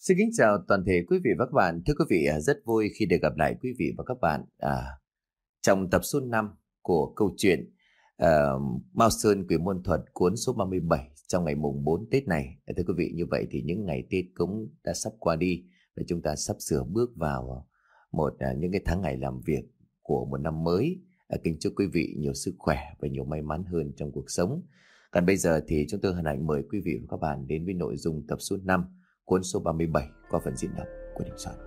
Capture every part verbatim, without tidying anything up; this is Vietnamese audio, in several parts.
Xin kính chào toàn thể quý vị và các bạn. Thưa quý vị, à, rất vui khi được gặp lại quý vị và các bạn à, trong tập số năm của câu chuyện uh, Mao Sơn Quỷ Môn Thuật cuốn số ba mươi bảy trong ngày mùng bốn Tết này. À, thưa quý vị, như vậy thì những ngày Tết cũng đã sắp qua đi và chúng ta sắp sửa bước vào một à, những cái tháng ngày làm việc của một năm mới. À, kính chúc quý vị nhiều sức khỏe và nhiều may mắn hơn trong cuộc sống. Còn bây giờ thì chúng tôi hân hạnh mời quý vị và các bạn đến với nội dung tập số năm cuốn số ba mươi bảy qua phần diễn đọc của Đình Soạn.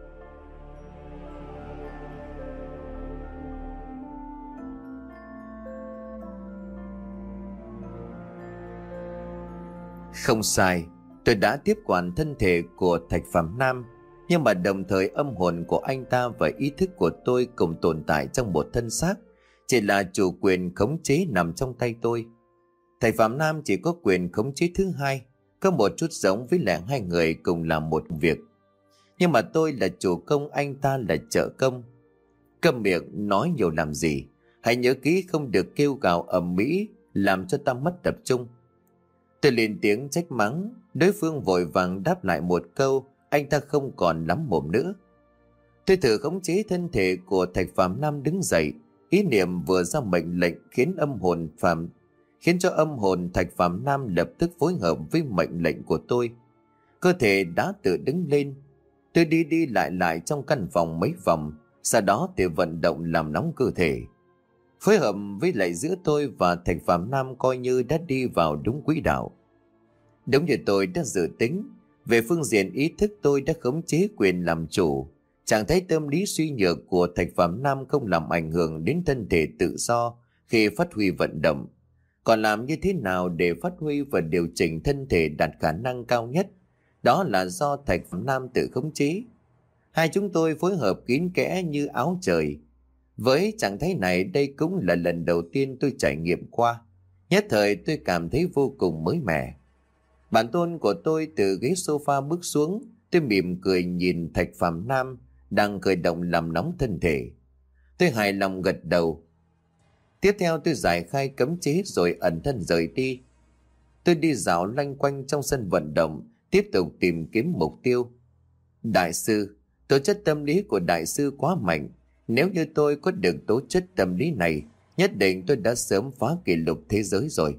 Không sai, tôi đã tiếp quản thân thể của Thạch Phàm Nam, nhưng mà đồng thời âm hồn của anh ta và ý thức của tôi cùng tồn tại trong một thân xác, chỉ là chủ quyền khống chế nằm trong tay tôi. Thạch Phàm Nam chỉ có quyền khống chế thứ hai, có một chút giống với lại hai người cùng làm một việc. Nhưng mà tôi là chủ công, anh ta là trợ công. Câm miệng, nói nhiều làm gì. Hãy nhớ kỹ không được kêu gào ầm ĩ làm cho ta mất tập trung. Tôi lên tiếng trách mắng, đối phương vội vàng đáp lại một câu, anh ta không còn lắm mồm nữa. Tôi thử khống chế thân thể của Thạch Phàm Nam đứng dậy, ý niệm vừa ra mệnh lệnh khiến âm hồn Phạm khiến cho âm hồn Thạch Phàm Nam lập tức phối hợp với mệnh lệnh của tôi. Cơ thể đã tự đứng lên. Tôi đi đi lại lại trong căn phòng mấy vòng, sau đó thì vận động làm nóng cơ thể. Phối hợp với lại giữa tôi và Thạch Phàm Nam coi như đã đi vào đúng quỹ đạo. Đúng như tôi đã dự tính, về phương diện ý thức tôi đã khống chế quyền làm chủ. Trạng thái tâm lý suy nhược của Thạch Phàm Nam không làm ảnh hưởng đến thân thể tự do khi phát huy vận động. Còn làm như thế nào để phát huy và điều chỉnh thân thể đạt khả năng cao nhất, đó là do Thạch Phàm Nam tự khống chế. Hai chúng tôi phối hợp kín kẽ như áo trời. Với trạng thái này, đây cũng là lần đầu tiên tôi trải nghiệm qua. Nhất thời tôi cảm thấy vô cùng mới mẻ. Bản tôn của tôi từ ghế sofa bước xuống, tôi mỉm cười nhìn Thạch Phàm Nam đang khởi động làm nóng thân thể. Tôi hài lòng gật đầu. Tiếp theo tôi giải khai cấm chế rồi ẩn thân rời đi. Tôi đi dạo loanh quanh trong sân vận động, tiếp tục tìm kiếm mục tiêu. Đại sư, tố chất tâm lý của đại sư quá mạnh. Nếu như tôi có được tố chất tâm lý này, nhất định tôi đã sớm phá kỷ lục thế giới rồi.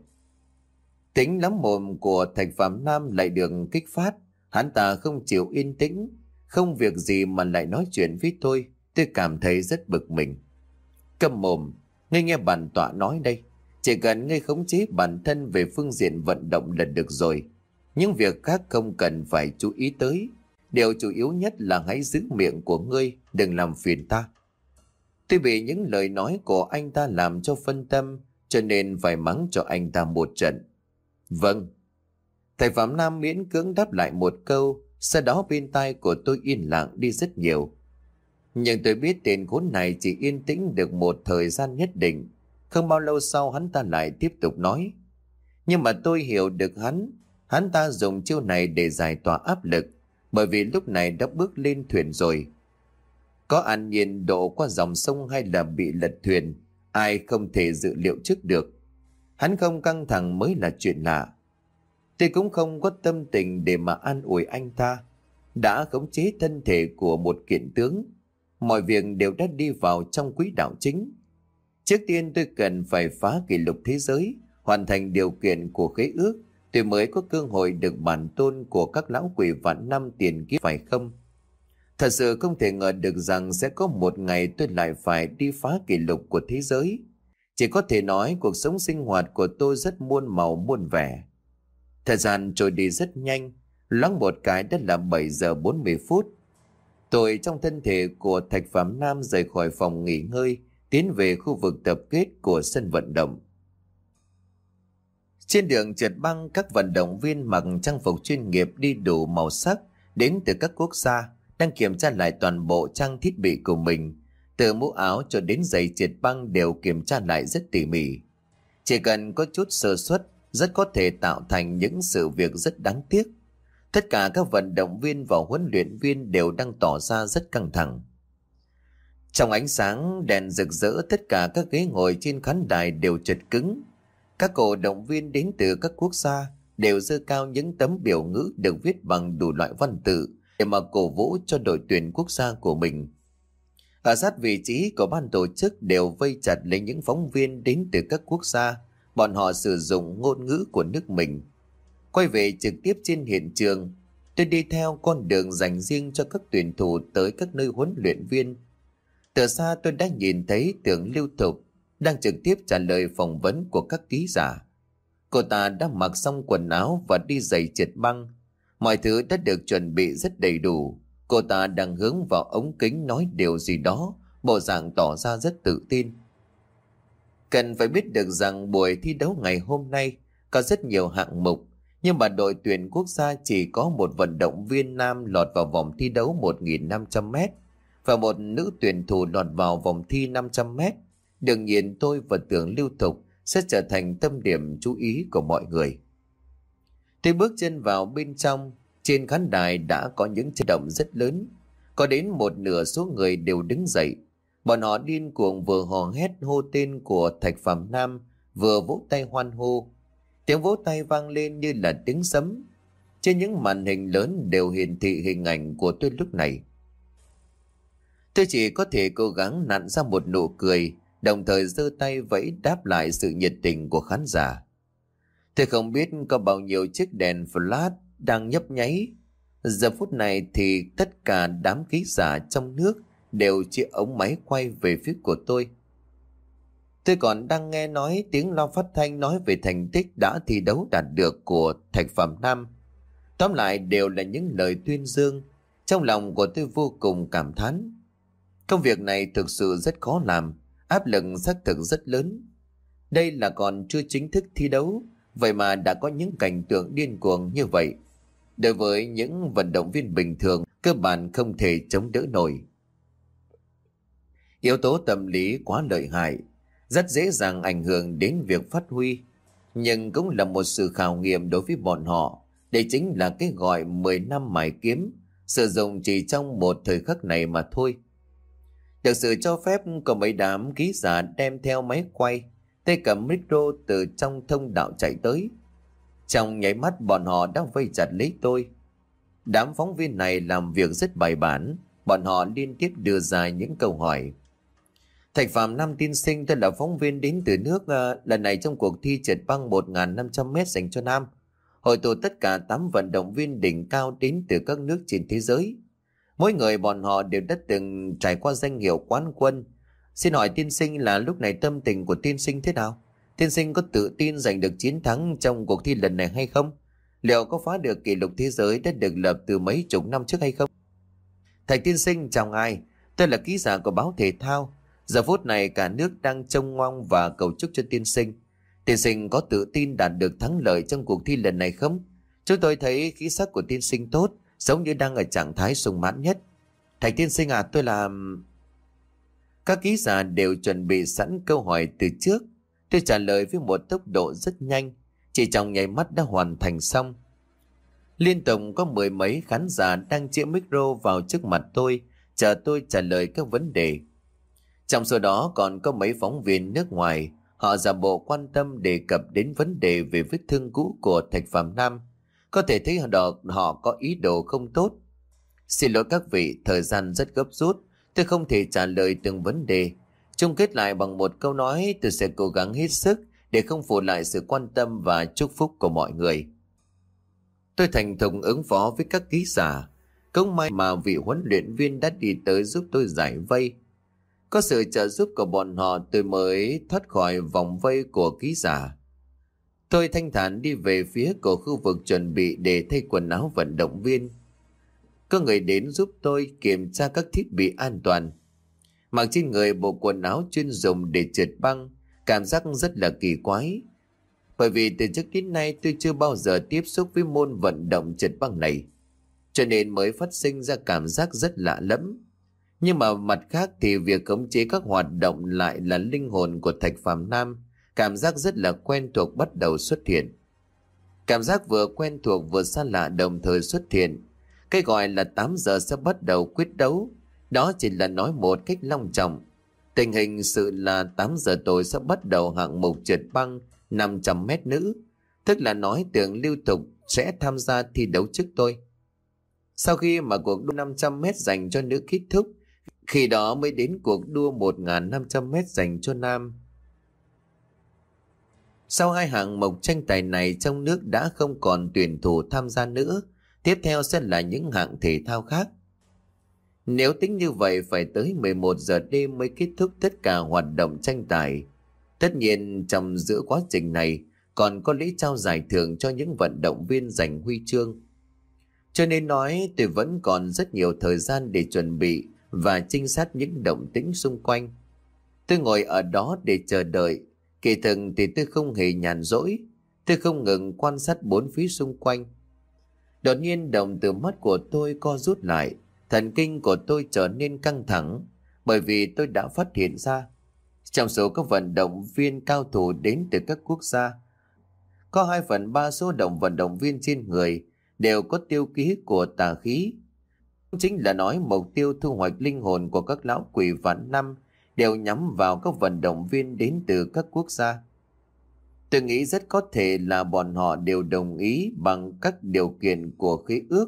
Tính lắm mồm của Thạch Phàm Nam lại được kích phát. Hắn ta không chịu yên tĩnh, không việc gì mà lại nói chuyện với tôi. Tôi cảm thấy rất bực mình. Câm mồm, ngươi nghe bản tọa nói đây. Chỉ cần ngươi khống chế bản thân về phương diện vận động là được rồi. Những việc khác không cần phải chú ý tới. Điều chủ yếu nhất là hãy giữ miệng của ngươi, đừng làm phiền ta. Tôi bị những lời nói của anh ta làm cho phân tâm, cho nên phải mắng cho anh ta một trận. Vâng. Thầy Phạm Nam miễn cưỡng đáp lại một câu, sau đó bên tai của tôi yên lặng đi rất nhiều. Nhưng tôi biết tên khốn này chỉ yên tĩnh được một thời gian nhất định. Không bao lâu sau hắn ta lại tiếp tục nói. Nhưng mà tôi hiểu được hắn. Hắn ta dùng chiêu này để giải tỏa áp lực, bởi vì lúc này đã bước lên thuyền rồi. Có ăn nhiên độ qua dòng sông hay là bị lật thuyền, ai không thể dự liệu trước được. Hắn không căng thẳng mới là chuyện lạ. Tôi cũng không có tâm tình để mà an ủi anh ta. Đã khống chế thân thể của một kiện tướng, mọi việc đều đã đi vào trong quỹ đạo chính. Trước tiên tôi cần phải phá kỷ lục thế giới, hoàn thành điều kiện của khế ước, tôi mới có cơ hội được bản tôn của các lão quỷ vạn năm tiền kiếp, phải không? Thật sự không thể ngờ được rằng sẽ có một ngày tôi lại phải đi phá kỷ lục của thế giới. Chỉ có thể nói cuộc sống sinh hoạt của tôi rất muôn màu muôn vẻ. Thời gian trôi đi rất nhanh, loáng một cái đã là bảy giờ bốn mươi phút. Tôi trong thân thể của Thạch Phàm Nam rời khỏi phòng nghỉ ngơi, tiến về khu vực tập kết của sân vận động. Trên đường trượt băng, các vận động viên mặc trang phục chuyên nghiệp đi đủ màu sắc đến từ các quốc gia đang kiểm tra lại toàn bộ trang thiết bị của mình, từ mũ áo cho đến giày trượt băng đều kiểm tra lại rất tỉ mỉ. Chỉ cần có chút sơ suất, rất có thể tạo thành những sự việc rất đáng tiếc. Tất cả các vận động viên và huấn luyện viên đều đang tỏ ra rất căng thẳng. Trong ánh sáng đèn rực rỡ, tất cả các ghế ngồi trên khán đài đều chật cứng. Các cổ động viên đến từ các quốc gia đều giơ cao những tấm biểu ngữ được viết bằng đủ loại văn tự, để mà cổ vũ cho đội tuyển quốc gia của mình. Ở sát vị trí của ban tổ chức đều vây chặt lấy những phóng viên đến từ các quốc gia, bọn họ sử dụng ngôn ngữ của nước mình. Quay về trực tiếp trên hiện trường, tôi đi theo con đường dành riêng cho các tuyển thủ tới các nơi huấn luyện viên. Từ xa tôi đã nhìn thấy Tưởng Lưu Thục đang trực tiếp trả lời phỏng vấn của các ký giả. Cô ta đã mặc xong quần áo và đi giày trượt băng. Mọi thứ đã được chuẩn bị rất đầy đủ. Cô ta đang hướng vào ống kính nói điều gì đó, bộ dạng tỏ ra rất tự tin. Cần phải biết được rằng buổi thi đấu ngày hôm nay có rất nhiều hạng mục, nhưng mà đội tuyển quốc gia chỉ có một vận động viên nam lọt vào vòng thi đấu một nghìn năm trăm mét và một nữ tuyển thủ lọt vào vòng thi năm trăm mét. Đương nhiên tôi và Tưởng Lưu Thục sẽ trở thành tâm điểm chú ý của mọi người. Tôi bước chân vào bên trong, trên khán đài đã có những chấn động rất lớn. Có đến một nửa số người đều đứng dậy. Bọn họ điên cuồng vừa hò hét hô tên của Thạch Phàm Nam, vừa vỗ tay hoan hô. Tiếng vỗ tay vang lên như là tiếng sấm. Trên những màn hình lớn đều hiển thị hình ảnh của tôi lúc này. Tôi chỉ có thể cố gắng nặn ra một nụ cười, đồng thời giơ tay vẫy đáp lại sự nhiệt tình của khán giả. Tôi không biết có bao nhiêu chiếc đèn flash đang nhấp nháy. Giờ phút này thì tất cả đám ký giả trong nước đều chia ống máy quay về phía của tôi. Tôi còn đang nghe nói tiếng loa phát thanh nói về thành tích đã thi đấu đạt được của Thạch Phàm Nam. Tóm lại đều là những lời tuyên dương. Trong lòng của tôi vô cùng cảm thán. Công việc này thực sự rất khó làm, áp lực xác thực rất lớn. Đây là còn chưa chính thức thi đấu, vậy mà đã có những cảnh tượng điên cuồng như vậy. Đối với những vận động viên bình thường, cơ bản không thể chống đỡ nổi. Yếu tố tâm lý quá lợi hại, rất dễ dàng ảnh hưởng đến việc phát huy, nhưng cũng là một sự khảo nghiệm đối với bọn họ. Đây chính là cái gọi mười năm mài kiếm, sử dụng chỉ trong một thời khắc này mà thôi. Được sự cho phép của mấy đám ký giả đem theo máy quay, tay cầm micro từ trong thông đạo chạy tới. Trong nháy mắt bọn họ đã vây chặt lấy tôi. Đám phóng viên này làm việc rất bài bản, bọn họ liên tiếp đưa ra những câu hỏi. Thạch Phàm Nam tiên sinh, tôi là phóng viên đến từ nước uh, lần này trong cuộc thi trượt băng một nghìn năm trăm mét dành cho nam, hội tụ tất cả tám vận động viên đỉnh cao đến từ các nước trên thế giới. Mỗi người bọn họ đều đã từng trải qua danh hiệu quán quân. Xin hỏi tiên sinh là lúc này tâm tình của tiên sinh thế nào? Tiên sinh có tự tin giành được chiến thắng trong cuộc thi lần này hay không? Liệu có phá được kỷ lục thế giới đã được lập từ mấy chục năm trước hay không? Thạch tiên sinh chào ngài, tôi là ký giả của báo thể thao. Giờ phút này cả nước đang trông mong và cầu chúc cho tiên sinh. Tiên sinh có tự tin đạt được thắng lợi trong cuộc thi lần này không? Chúng tôi thấy khí sắc của tiên sinh tốt, giống như đang ở trạng thái sung mãn nhất. Thạch tiên sinh à, tôi là... Các ký giả đều chuẩn bị sẵn câu hỏi từ trước. Tôi trả lời với một tốc độ rất nhanh, chỉ trong nháy mắt đã hoàn thành xong. Liên tục có mười mấy khán giả đang chĩa micro vào trước mặt tôi, chờ tôi trả lời các vấn đề. Trong số đó còn có mấy phóng viên nước ngoài, họ giả bộ quan tâm đề cập đến vấn đề về vết thương cũ của Thạch Phàm Nam. Có thể thấy họ, họ có ý đồ không tốt. Xin lỗi các vị, thời gian rất gấp rút, tôi không thể trả lời từng vấn đề. Chung kết lại bằng một câu nói, tôi sẽ cố gắng hết sức để không phụ lại sự quan tâm và chúc phúc của mọi người. Tôi thành thục ứng phó với các ký giả. Cũng may mà vị huấn luyện viên đã đi tới giúp tôi giải vây. Có sự trợ giúp của bọn họ tôi mới thoát khỏi vòng vây của ký giả. Tôi thanh thản đi về phía của khu vực chuẩn bị để thay quần áo vận động viên. Có người đến giúp tôi kiểm tra các thiết bị an toàn. Mặc trên người bộ quần áo chuyên dùng để trượt băng, cảm giác rất là kỳ quái. Bởi vì từ trước đến nay tôi chưa bao giờ tiếp xúc với môn vận động trượt băng này, cho nên mới phát sinh ra cảm giác rất lạ lẫm. Nhưng mà mặt khác thì việc khống chế các hoạt động lại là linh hồn của Thạch Phàm Nam. Cảm giác rất là quen thuộc bắt đầu xuất hiện. Cảm giác vừa quen thuộc vừa xa lạ đồng thời xuất hiện. Cái gọi là tám giờ sẽ bắt đầu quyết đấu, đó chỉ là nói một cách long trọng. Tình hình sự là tám giờ tối sẽ bắt đầu hạng mục trượt băng năm trăm mét nữ, tức là nói Tưởng Lưu Thục sẽ tham gia thi đấu trước tôi. Sau khi mà cuộc đua năm trăm mét dành cho nữ kết thúc, khi đó mới đến cuộc đua một nghìn năm trăm mét dành cho nam. Sau hai hạng mục tranh tài này trong nước đã không còn tuyển thủ tham gia nữa, tiếp theo sẽ là những hạng thể thao khác. Nếu tính như vậy phải tới mười một giờ đêm mới kết thúc tất cả hoạt động tranh tài. Tất nhiên trong giữa quá trình này còn có lễ trao giải thưởng cho những vận động viên giành huy chương. Cho nên nói tôi vẫn còn rất nhiều thời gian để chuẩn bị và trinh sát những động tĩnh xung quanh. Tôi ngồi ở đó để chờ đợi. Kỳ thực thì tôi không hề nhàn rỗi. Tôi không ngừng quan sát bốn phía xung quanh. Đột nhiên đồng từ mắt của tôi co rút lại. Thần kinh của tôi trở nên căng thẳng, bởi vì tôi đã phát hiện ra trong số các vận động viên cao thủ đến từ các quốc gia, có hai phần ba số động vận động viên trên người đều có tiêu ký của tà khí. Chính là nói mục tiêu thu hoạch linh hồn của các lão quỷ vạn năm đều nhắm vào các vận động viên đến từ các quốc gia. Tôi nghĩ rất có thể là bọn họ đều đồng ý bằng các điều kiện của khế ước,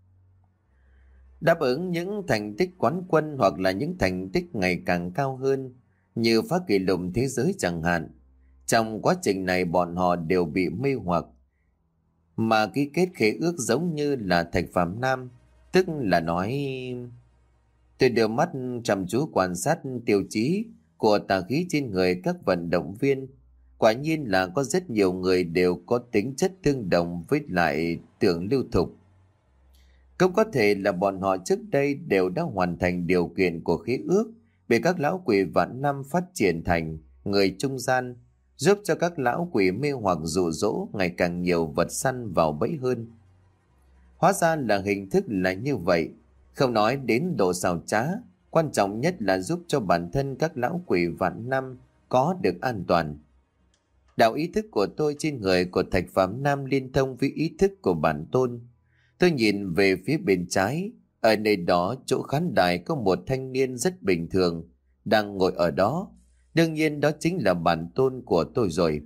đáp ứng những thành tích quán quân hoặc là những thành tích ngày càng cao hơn, như phá kỷ lục thế giới chẳng hạn. Trong quá trình này bọn họ đều bị mê hoặc, mà ký kết khế ước giống như là Thạch Phàm Nam, tức là nói... Tôi đưa mắt chăm chú quan sát tiêu chí của tà khí trên người các vận động viên. Quả nhiên là có rất nhiều người đều có tính chất tương đồng với lại Tưởng Lưu Thục. Cũng có thể là bọn họ trước đây đều đã hoàn thành điều kiện của khế ước, bị các lão quỷ vạn năm phát triển thành người trung gian, giúp cho các lão quỷ mê hoặc dụ dỗ ngày càng nhiều vật săn vào bẫy hơn. Hóa ra là hình thức là như vậy, không nói đến độ xảo trá, quan trọng nhất là giúp cho bản thân các lão quỷ vạn năm có được an toàn. Đạo ý thức của tôi trên người của Thạch Phàm Nam liên thông với ý thức của bản tôn. Tôi nhìn về phía bên trái, ở nơi đó chỗ khán đài có một thanh niên rất bình thường, đang ngồi ở đó. Đương nhiên đó chính là bản tôn của tôi rồi.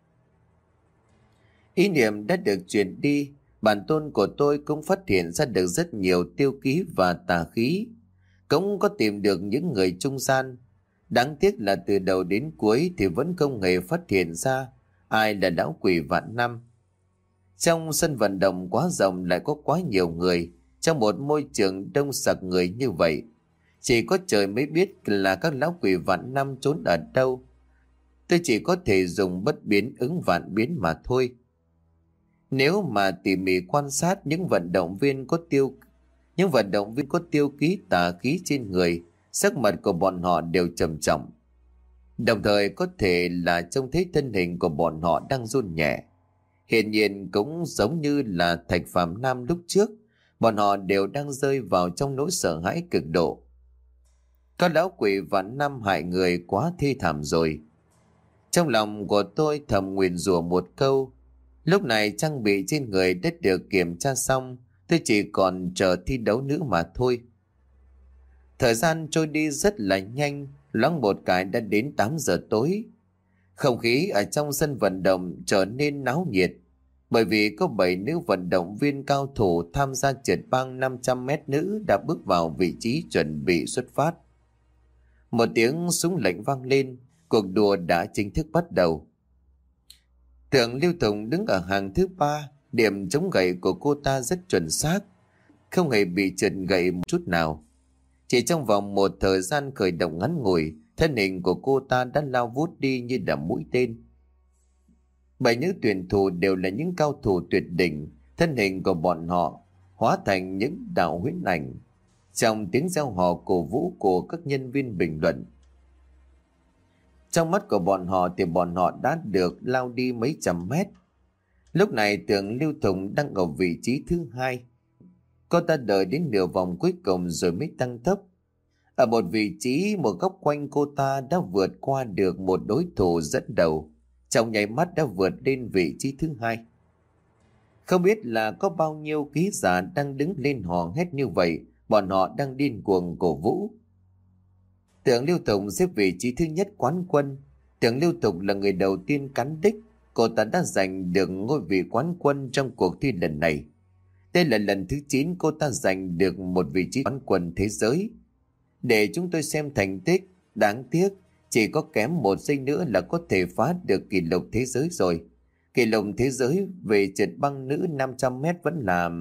Ý niệm đã được truyền đi, bản tôn của tôi cũng phát hiện ra được rất nhiều tiêu ký và tà khí, cũng có tìm được những người trung gian. Đáng tiếc là từ đầu đến cuối thì vẫn không hề phát hiện ra ai là lão quỷ vạn năm. Trong sân vận động quá rộng lại có quá nhiều người, trong một môi trường đông sặc người như vậy, chỉ có trời mới biết là các lão quỷ vạn năm trốn ở đâu. Tôi chỉ có thể dùng bất biến ứng vạn biến mà thôi. Nếu mà tỉ mỉ quan sát những vận động viên có tiêu những vận động viên có tiêu ký tà khí trên người, sắc mặt của bọn họ đều trầm trọng. Đồng thời có thể là trông thấy thân hình của bọn họ đang run nhẹ. Hiển nhiên cũng giống như là Thạch Phàm Nam lúc trước, bọn họ đều đang rơi vào trong nỗi sợ hãi cực độ. Các lão quỷ vạn năm hại người quá thê thảm rồi. Trong lòng của tôi thầm nguyền rủa một câu. Lúc này trang bị trên người đã được kiểm tra xong, tôi chỉ còn chờ thi đấu nữa mà thôi. Thời gian trôi đi rất là nhanh, loáng một cái đã đến tám giờ tối. Không khí ở trong sân vận động trở nên náo nhiệt, bởi vì có bảy nữ vận động viên cao thủ tham gia trượt băng năm trăm mét nữ đã bước vào vị trí chuẩn bị xuất phát. Một tiếng súng lệnh vang lên, cuộc đua đã chính thức bắt đầu. Tưởng Lưu Tùng đứng ở hàng thứ ba, điểm chống gậy của cô ta rất chuẩn xác, không hề bị trượt gậy một chút nào. Chỉ trong vòng một thời gian khởi động ngắn ngủi, thân hình của cô ta đã lao vút đi như là mũi tên. Bảy nữ tuyển thủ đều là những cao thủ tuyệt đỉnh, thân hình của bọn họ hóa thành những đạo huyễn ảnh trong tiếng reo hò cổ vũ của các nhân viên bình luận. Trong mắt của bọn họ thì bọn họ đã được lao đi mấy trăm mét. Lúc này Tưởng Lưu Thùng đang ở vị trí thứ hai. Cô ta đợi đến nửa vòng cuối cùng rồi mới tăng tốc. Ở một vị trí một góc quanh cô ta đã vượt qua được một đối thủ dẫn đầu, trong nháy mắt đã vượt lên vị trí thứ hai. Không biết là có bao nhiêu ký giả đang đứng lên hò hét như vậy, bọn họ đang điên cuồng cổ vũ. Tưởng Lưu Thục xếp vị trí thứ nhất quán quân. Tưởng Lưu Thục là người đầu tiên cán đích, cô ta đã giành được ngôi vị quán quân trong cuộc thi lần này. Đây là lần thứ chín cô ta giành được một vị trí quán quân thế giới. Để chúng tôi xem thành tích, đáng tiếc chỉ có kém một giây nữa là có thể phá được kỷ lục thế giới rồi. Kỷ lục thế giới về trượt băng nữ năm trăm mét vẫn là...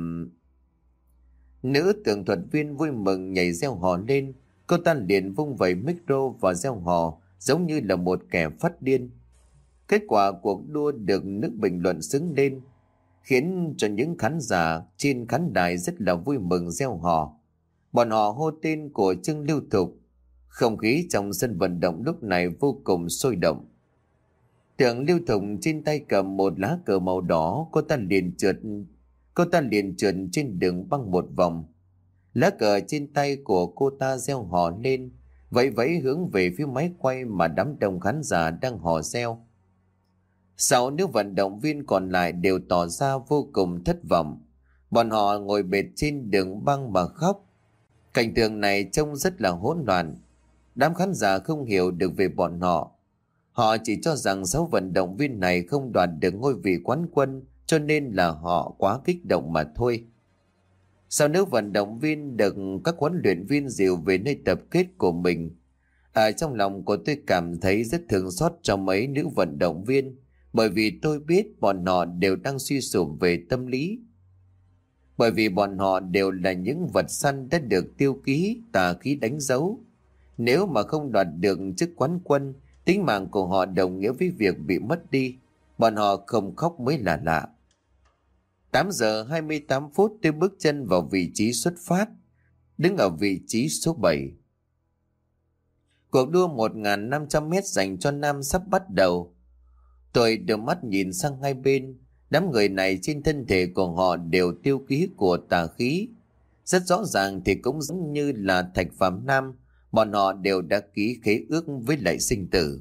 Nữ tường thuật viên vui mừng nhảy reo hò lên. Cô ta liền vung vẩy micro và reo hò giống như là một kẻ phát điên. Kết quả cuộc đua được nước bình luận xứng lên, khiến cho những khán giả trên khán đài rất là vui mừng reo hò. Bọn họ hô tên của Trương Lưu Thục. Không khí trong sân vận động lúc này vô cùng sôi động. Tưởng Lưu Thục trên tay cầm một lá cờ màu đỏ, cô ta liền trượt, cô ta liền trượt trên đường băng một vòng. Lá cờ trên tay của cô ta reo hò lên, vẫy vẫy hướng về phía máy quay mà đám đông khán giả đang hò reo. Sáu nữ vận động viên còn lại đều tỏ ra vô cùng thất vọng. Bọn họ ngồi bệt trên đường băng mà khóc. Cảnh tượng này trông rất là hỗn loạn. Đám khán giả không hiểu được về bọn họ. Họ chỉ cho rằng sáu vận động viên này không đoạt được ngôi vị quán quân, cho nên là họ quá kích động mà thôi. Sau nữ vận động viên được các huấn luyện viên dìu về nơi tập kết của mình, ở trong lòng của tôi cảm thấy rất thương xót cho mấy nữ vận động viên, bởi vì tôi biết bọn họ đều đang suy sụp về tâm lý. Bởi vì bọn họ đều là những vật săn đã được tiêu ký, tà khí đánh dấu. Nếu mà không đoạt được chức quán quân, tính mạng của họ đồng nghĩa với việc bị mất đi. Bọn họ không khóc mới là lạ. tám giờ hai mươi tám phút tôi bước chân vào vị trí xuất phát, đứng ở vị trí số bảy. Cuộc đua một nghìn năm trăm mét dành cho nam sắp bắt đầu. Tôi đưa mắt nhìn sang hai bên. Đám người này trên thân thể của họ đều tiêu ký của tà khí. Rất rõ ràng thì cũng giống như là Thạch Phàm Nam, bọn họ đều đã ký khế ước với lại sinh tử.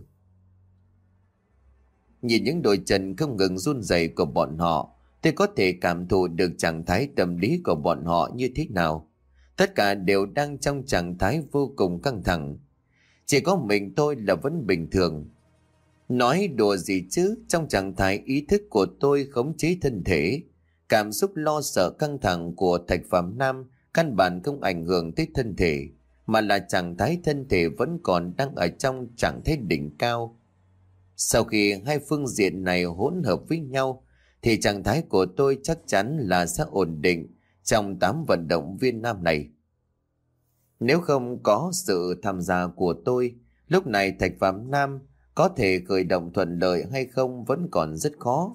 Nhìn những đôi chân không ngừng run rẩy của bọn họ, tôi có thể cảm thụ được trạng thái tâm lý của bọn họ như thế nào. Tất cả đều đang trong trạng thái vô cùng căng thẳng. Chỉ có mình tôi là vẫn bình thường. Nói đùa gì chứ, trong trạng thái ý thức của tôi khống chế thân thể, cảm xúc lo sợ căng thẳng của Thạch Phàm Nam căn bản không ảnh hưởng tới thân thể, mà là trạng thái thân thể vẫn còn đang ở trong trạng thái đỉnh cao. Sau khi hai phương diện này hỗn hợp với nhau, thì trạng thái của tôi chắc chắn là sẽ ổn định trong tám vận động viên nam này. Nếu không có sự tham gia của tôi, lúc này Thạch Phàm Nam có thể khởi động thuận lợi hay không vẫn còn rất khó.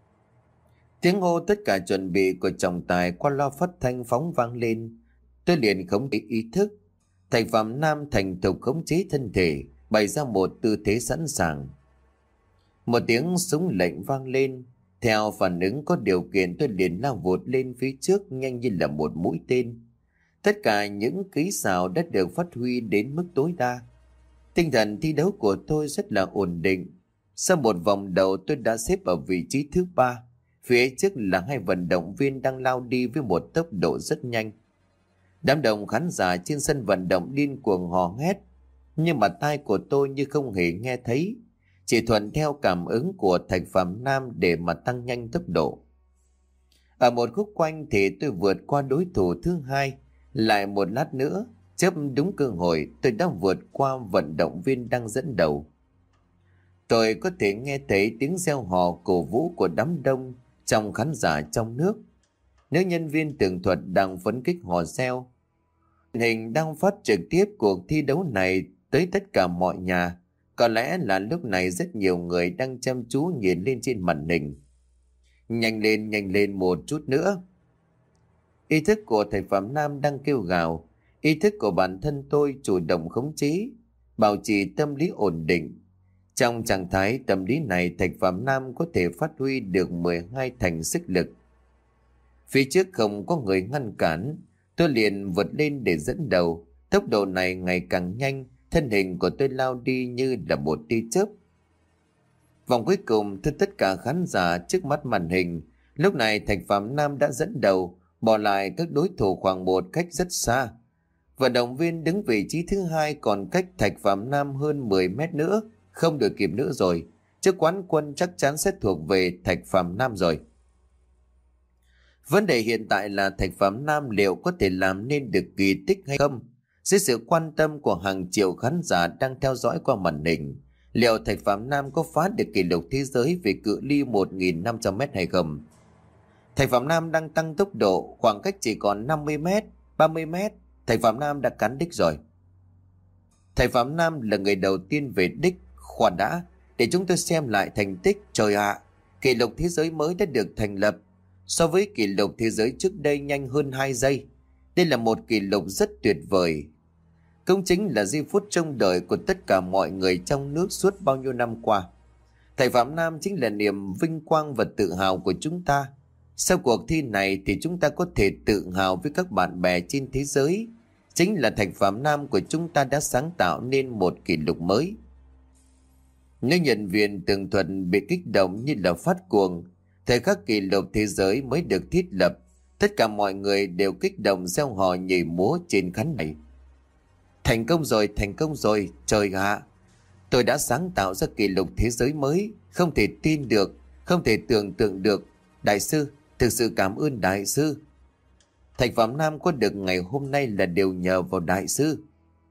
Tiếng hô tất cả chuẩn bị của trọng tài qua loa phát thanh phóng vang lên. Tôi liền khống chế ý thức. Thạch Phàm Nam thành thục khống chế thân thể, bày ra một tư thế sẵn sàng. Một tiếng súng lệnh vang lên. Theo phản ứng có điều kiện, tôi liền lao vụt lên phía trước nhanh như là một mũi tên. Tất cả những kỹ xảo đã được phát huy đến mức tối đa. Tinh thần thi đấu của tôi rất là ổn định. Sau một vòng đầu tôi đã xếp ở vị trí thứ ba. Phía trước là hai vận động viên đang lao đi với một tốc độ rất nhanh. Đám đông khán giả trên sân vận động điên cuồng hò hét, nhưng mà tai của tôi như không hề nghe thấy, chỉ thuận theo cảm ứng của Thạch Phàm Nam để mà tăng nhanh tốc độ. Ở một khúc quanh thì tôi vượt qua đối thủ thứ hai. Lại một lát nữa, chớp đúng cơ hội, tôi đã vượt qua vận động viên đang dẫn đầu. Tôi có thể nghe thấy tiếng reo hò cổ vũ của đám đông trong khán giả trong nước. Nếu nhân viên tường thuật đang phấn khích hò reo. Hình đang phát trực tiếp cuộc thi đấu này tới tất cả mọi nhà. Có lẽ là lúc này rất nhiều người đang chăm chú nhìn lên trên màn hình. Nhanh lên, nhanh lên một chút nữa. Ý thức của Thạch Phàm Nam đang kêu gào. Ý thức của bản thân tôi chủ động khống chế, bảo trì tâm lý ổn định. Trong trạng thái tâm lý này, Thạch Phàm Nam có thể phát huy được mười hai thành sức lực. Phía trước không có người ngăn cản, tôi liền vượt lên để dẫn đầu. Tốc độ này ngày càng nhanh, thân hình của tôi lao đi như là một tia chớp. Vòng cuối cùng, thưa tất cả khán giả trước mắt màn hình, lúc này Thạch Phàm Nam đã dẫn đầu, bỏ lại các đối thủ khoảng một cách rất xa. Vận động viên đứng vị trí thứ hai còn cách Thạch Phàm Nam hơn mười mét nữa, không được kịp nữa rồi. Chức quán quân chắc chắn sẽ thuộc về Thạch Phàm Nam rồi. Vấn đề hiện tại là Thạch Phạm Nam liệu có thể làm nên được kỳ tích hay không? Dưới sự quan tâm của hàng triệu khán giả đang theo dõi qua màn hình, liệu Thạch Phạm Nam có phá được kỷ lục thế giới về cự ly một nghìn năm trăm mét hay không? Thạch Phạm Nam đang tăng tốc độ, khoảng cách chỉ còn năm mươi mét, ba mươi mét, Thạch Phạm Nam đã cán đích rồi. Thạch Phạm Nam là người đầu tiên về đích. Khoan đã, để chúng tôi xem lại thành tích. Trời ạ, à, kỷ lục thế giới mới đã được thành lập. So với kỷ lục thế giới trước đây nhanh hơn hai giây. Đây là một kỷ lục rất tuyệt vời. Cũng chính là giây phút trông đợi của tất cả mọi người trong nước suốt bao nhiêu năm qua. Thạch Phạm Nam chính là niềm vinh quang và tự hào của chúng ta. Sau cuộc thi này thì chúng ta có thể tự hào với các bạn bè trên thế giới. Chính là Thạch Phạm Nam của chúng ta đã sáng tạo nên một kỷ lục mới. Những nhân viên tường thuật bị kích động như là phát cuồng. Thời khắc kỷ lục thế giới mới được thiết lập, tất cả mọi người đều kích động reo hò nhảy múa trên khán đài. Thành công rồi, thành công rồi, trời ạ! Tôi đã sáng tạo ra kỷ lục thế giới mới, không thể tin được, không thể tưởng tượng được. Đại sư, thực sự cảm ơn đại sư. Thạch Phạm Nam có được ngày hôm nay là đều nhờ vào đại sư.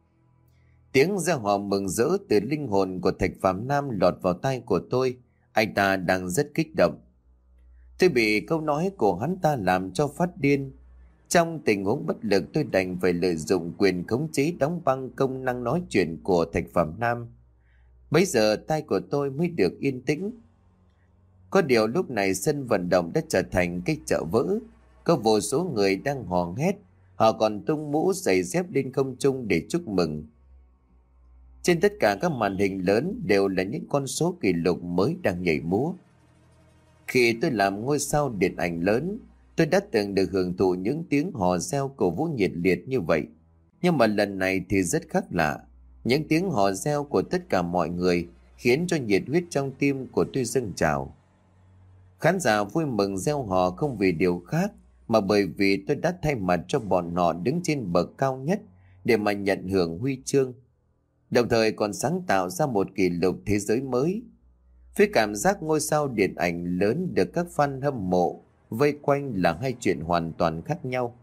Tiếng reo hò mừng rỡ từ linh hồn của Thạch Phạm Nam lọt vào tai của tôi. Anh ta đang rất kích động. Tôi bị câu nói của hắn ta làm cho phát điên. Trong tình huống bất lực, tôi đành phải lợi dụng quyền khống chế đóng băng công năng nói chuyện của Thạch Phạm Nam. Bấy giờ tai của tôi mới được yên tĩnh. Có điều lúc này sân vận động đã trở thành cái chợ vỡ. Có vô số người đang hò hét. Họ còn tung mũ giày dép lên không trung để chúc mừng. Trên tất cả các màn hình lớn đều là những con số kỷ lục mới đang nhảy múa. Khi tôi làm ngôi sao điện ảnh lớn, tôi đã từng được hưởng thụ những tiếng hò reo cổ vũ nhiệt liệt như vậy. Nhưng mà lần này thì rất khác lạ. Những tiếng hò reo của tất cả mọi người khiến cho nhiệt huyết trong tim của tôi dâng trào. Khán giả vui mừng reo hò không vì điều khác, mà bởi vì tôi đã thay mặt cho bọn họ đứng trên bậc cao nhất để mà nhận hưởng huy chương. Đồng thời còn sáng tạo ra một kỷ lục thế giới mới. Với cảm giác ngôi sao điện ảnh lớn được các fan hâm mộ vây quanh là hai chuyện hoàn toàn khác nhau.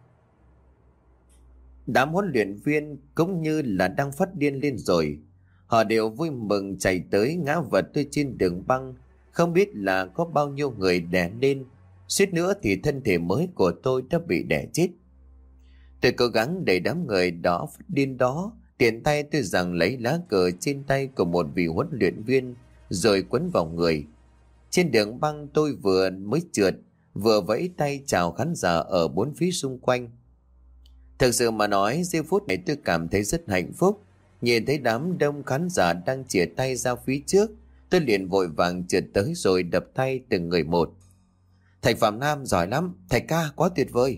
Đám huấn luyện viên cũng như là đang phát điên lên rồi. Họ đều vui mừng chạy tới ngã vật tôi trên đường băng. Không biết là có bao nhiêu người đè lên. Suýt nữa thì thân thể mới của tôi đã bị đè chết. Tôi cố gắng đẩy đám người đó phát điên đó. Tiện tay tôi giằng lấy lá cờ trên tay của một vị huấn luyện viên rồi quấn vào người. Trên đường băng tôi vừa mới trượt, vừa vẫy tay chào khán giả ở bốn phía xung quanh. Thực sự mà nói, giây phút này tôi cảm thấy rất hạnh phúc. Nhìn thấy đám đông khán giả đang chìa tay ra phía trước, tôi liền vội vàng trượt tới rồi đập tay từng người một. Thạch Phạm Nam giỏi lắm, Thạch ca quá tuyệt vời.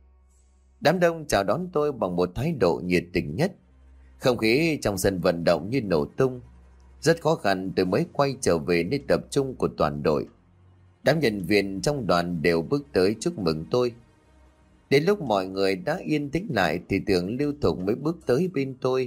Đám đông chào đón tôi bằng một thái độ nhiệt tình nhất. Không khí trong sân vận động như nổ tung. Rất khó khăn tôi mới quay trở về nơi tập trung của toàn đội. Đám nhân viên trong đoàn đều bước tới chúc mừng tôi. Đến lúc mọi người đã yên tĩnh lại thì Tưởng Lưu Thục mới bước tới bên tôi.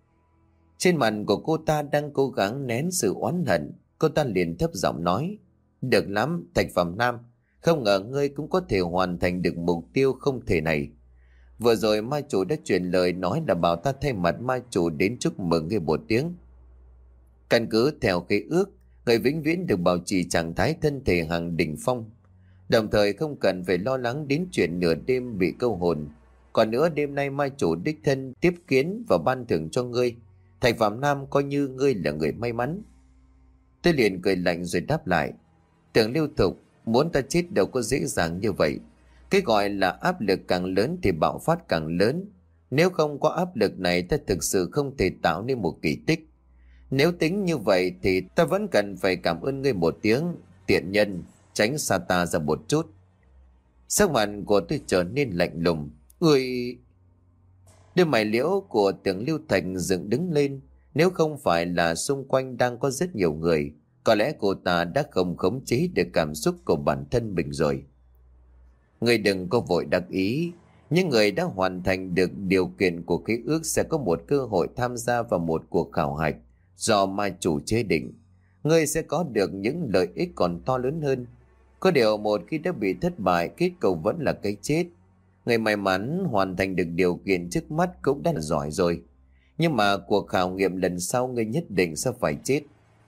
Trên mặt của cô ta đang cố gắng nén sự oán hận. Cô ta liền thấp giọng nói: Được lắm, Thạch Phạm Nam. Không ngờ ngươi cũng có thể hoàn thành được mục tiêu không thể này. Vừa rồi ma chủ đã truyền lời nói là bảo ta thay mặt ma chủ đến chúc mừng ngươi một tiếng. Căn cứ theo khế ước, người vĩnh viễn được bảo trì trạng thái thân thể hàng đỉnh phong, đồng thời không cần phải lo lắng đến chuyện nửa đêm bị câu hồn. Còn nữa, đêm nay ma chủ đích thân tiếp kiến và ban thưởng cho ngươi. Thạch Phạm Nam coi như ngươi là người may mắn. Tôi liền cười lạnh rồi đáp lại: Tưởng Lưu Thục, muốn ta chết đâu có dễ dàng như vậy. Cái gọi là áp lực càng lớn thì bạo phát càng lớn. Nếu không có áp lực này, ta thực sự không thể tạo nên một kỳ tích. Nếu tính như vậy thì ta vẫn cần phải cảm ơn ngươi một tiếng. Tiện nhân, tránh xa ta ra một chút. Sắc mặt của tôi trở nên lạnh lùng. Ngươi... Đôi mày liễu của Tưởng Lưu Thành dựng đứng lên. Nếu không phải là xung quanh đang có rất nhiều người, có lẽ cô ta đã không khống chế được cảm xúc của bản thân mình rồi. Ngươi đừng có vội đắc ý. Những người đã hoàn thành được điều kiện của khế ước sẽ có một cơ hội tham gia vào một cuộc khảo hạch do ma chủ chế định. Ngươi sẽ có được những lợi ích còn to lớn hơn. Có điều một khi đã bị thất bại, kết cục vẫn là cái chết. Người may mắn hoàn thành được điều kiện trước mắt cũng đã là giỏi rồi. Nhưng mà cuộc khảo nghiệm lần sau ngươi nhất định sẽ phải chết.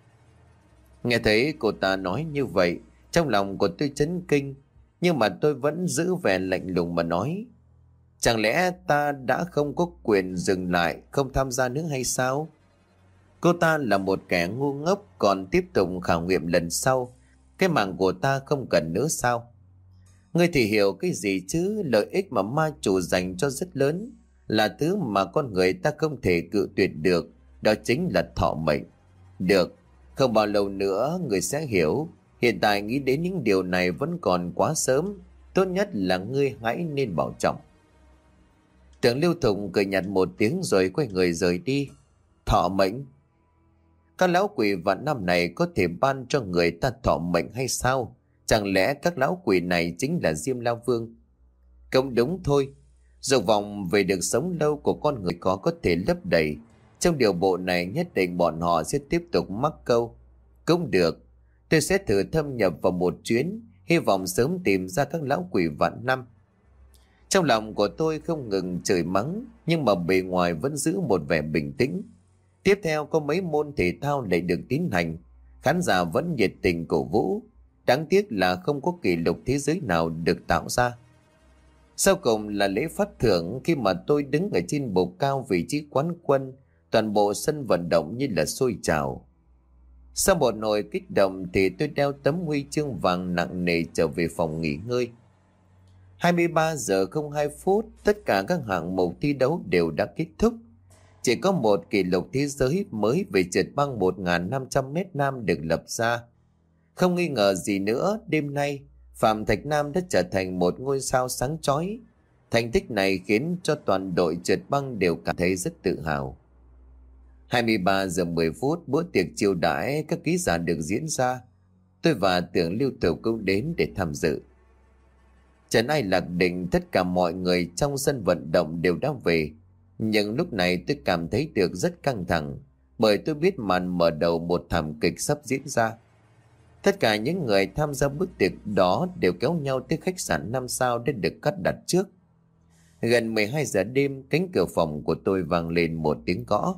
Nghe thấy cô ta nói như vậy, trong lòng của tôi chấn kinh. Nhưng mà tôi vẫn giữ vẻ lạnh lùng mà nói: chẳng lẽ ta đã không có quyền dừng lại, không tham gia nữa hay sao? Cô ta là một kẻ ngu ngốc, còn tiếp tục khảo nghiệm lần sau. Cái mạng của ta không cần nữa sao? Ngươi thì hiểu cái gì chứ? Lợi ích mà ma chủ dành cho rất lớn, là thứ mà con người ta không thể cự tuyệt được. Đó chính là thọ mệnh. Được, không bao lâu nữa người sẽ hiểu. Hiện tại nghĩ đến những điều này vẫn còn quá sớm. Tốt nhất là ngươi hãy nên bảo trọng. Tưởng Lưu Thục cười nhạt một tiếng rồi quay người rời đi. Thọ mệnh? Các lão quỷ vạn năm này có thể ban cho người ta thọ mệnh hay sao? Chẳng lẽ các lão quỷ này chính là Diêm La Vương? Cũng đúng thôi. Dục vọng về được sống lâu của con người có có thể lấp đầy. Trong điều bộ này nhất định bọn họ sẽ tiếp tục mắc câu. Cũng được. Tôi sẽ thử thâm nhập vào một chuyến, hy vọng sớm tìm ra các lão quỷ vạn năm. Trong lòng của tôi không ngừng chửi mắng, nhưng mà bề ngoài vẫn giữ một vẻ bình tĩnh. Tiếp theo có mấy môn thể thao lại được tiến hành. Khán giả vẫn nhiệt tình cổ vũ. Đáng tiếc là không có kỷ lục thế giới nào được tạo ra. Sau cùng là lễ phát thưởng. Khi mà tôi đứng ở trên bục cao vị trí quán quân, toàn bộ sân vận động như là sôi trào. Sau một hồi kích động thì tôi đeo tấm huy chương vàng nặng nề trở về phòng nghỉ ngơi. hai mươi ba giờ không hai phút, tất cả các hạng mục thi đấu đều đã kết thúc. Chỉ có một kỷ lục thế giới mới về trượt băng một nghìn năm trăm mét nam được lập ra. Không nghi ngờ gì nữa, đêm nay Phạm Thạch Nam đã trở thành một ngôi sao sáng chói. Thành tích này khiến cho toàn đội trượt băng đều cảm thấy rất tự hào. hai mươi ba giờ mười phút, bữa tiệc chiêu đãi các ký giả được diễn ra. Tôi và Tưởng Lưu Thục cũng đến để tham dự. Trần ai lạc định tất cả mọi người trong sân vận động đều đã về. Nhưng lúc này tôi cảm thấy được rất căng thẳng, bởi tôi biết màn mở đầu một thảm kịch sắp diễn ra. Tất cả những người tham gia bữa tiệc đó đều kéo nhau tới khách sạn năm sao để được cắt đặt trước. Gần mười hai giờ đêm, cánh cửa phòng của tôi vang lên một tiếng gõ.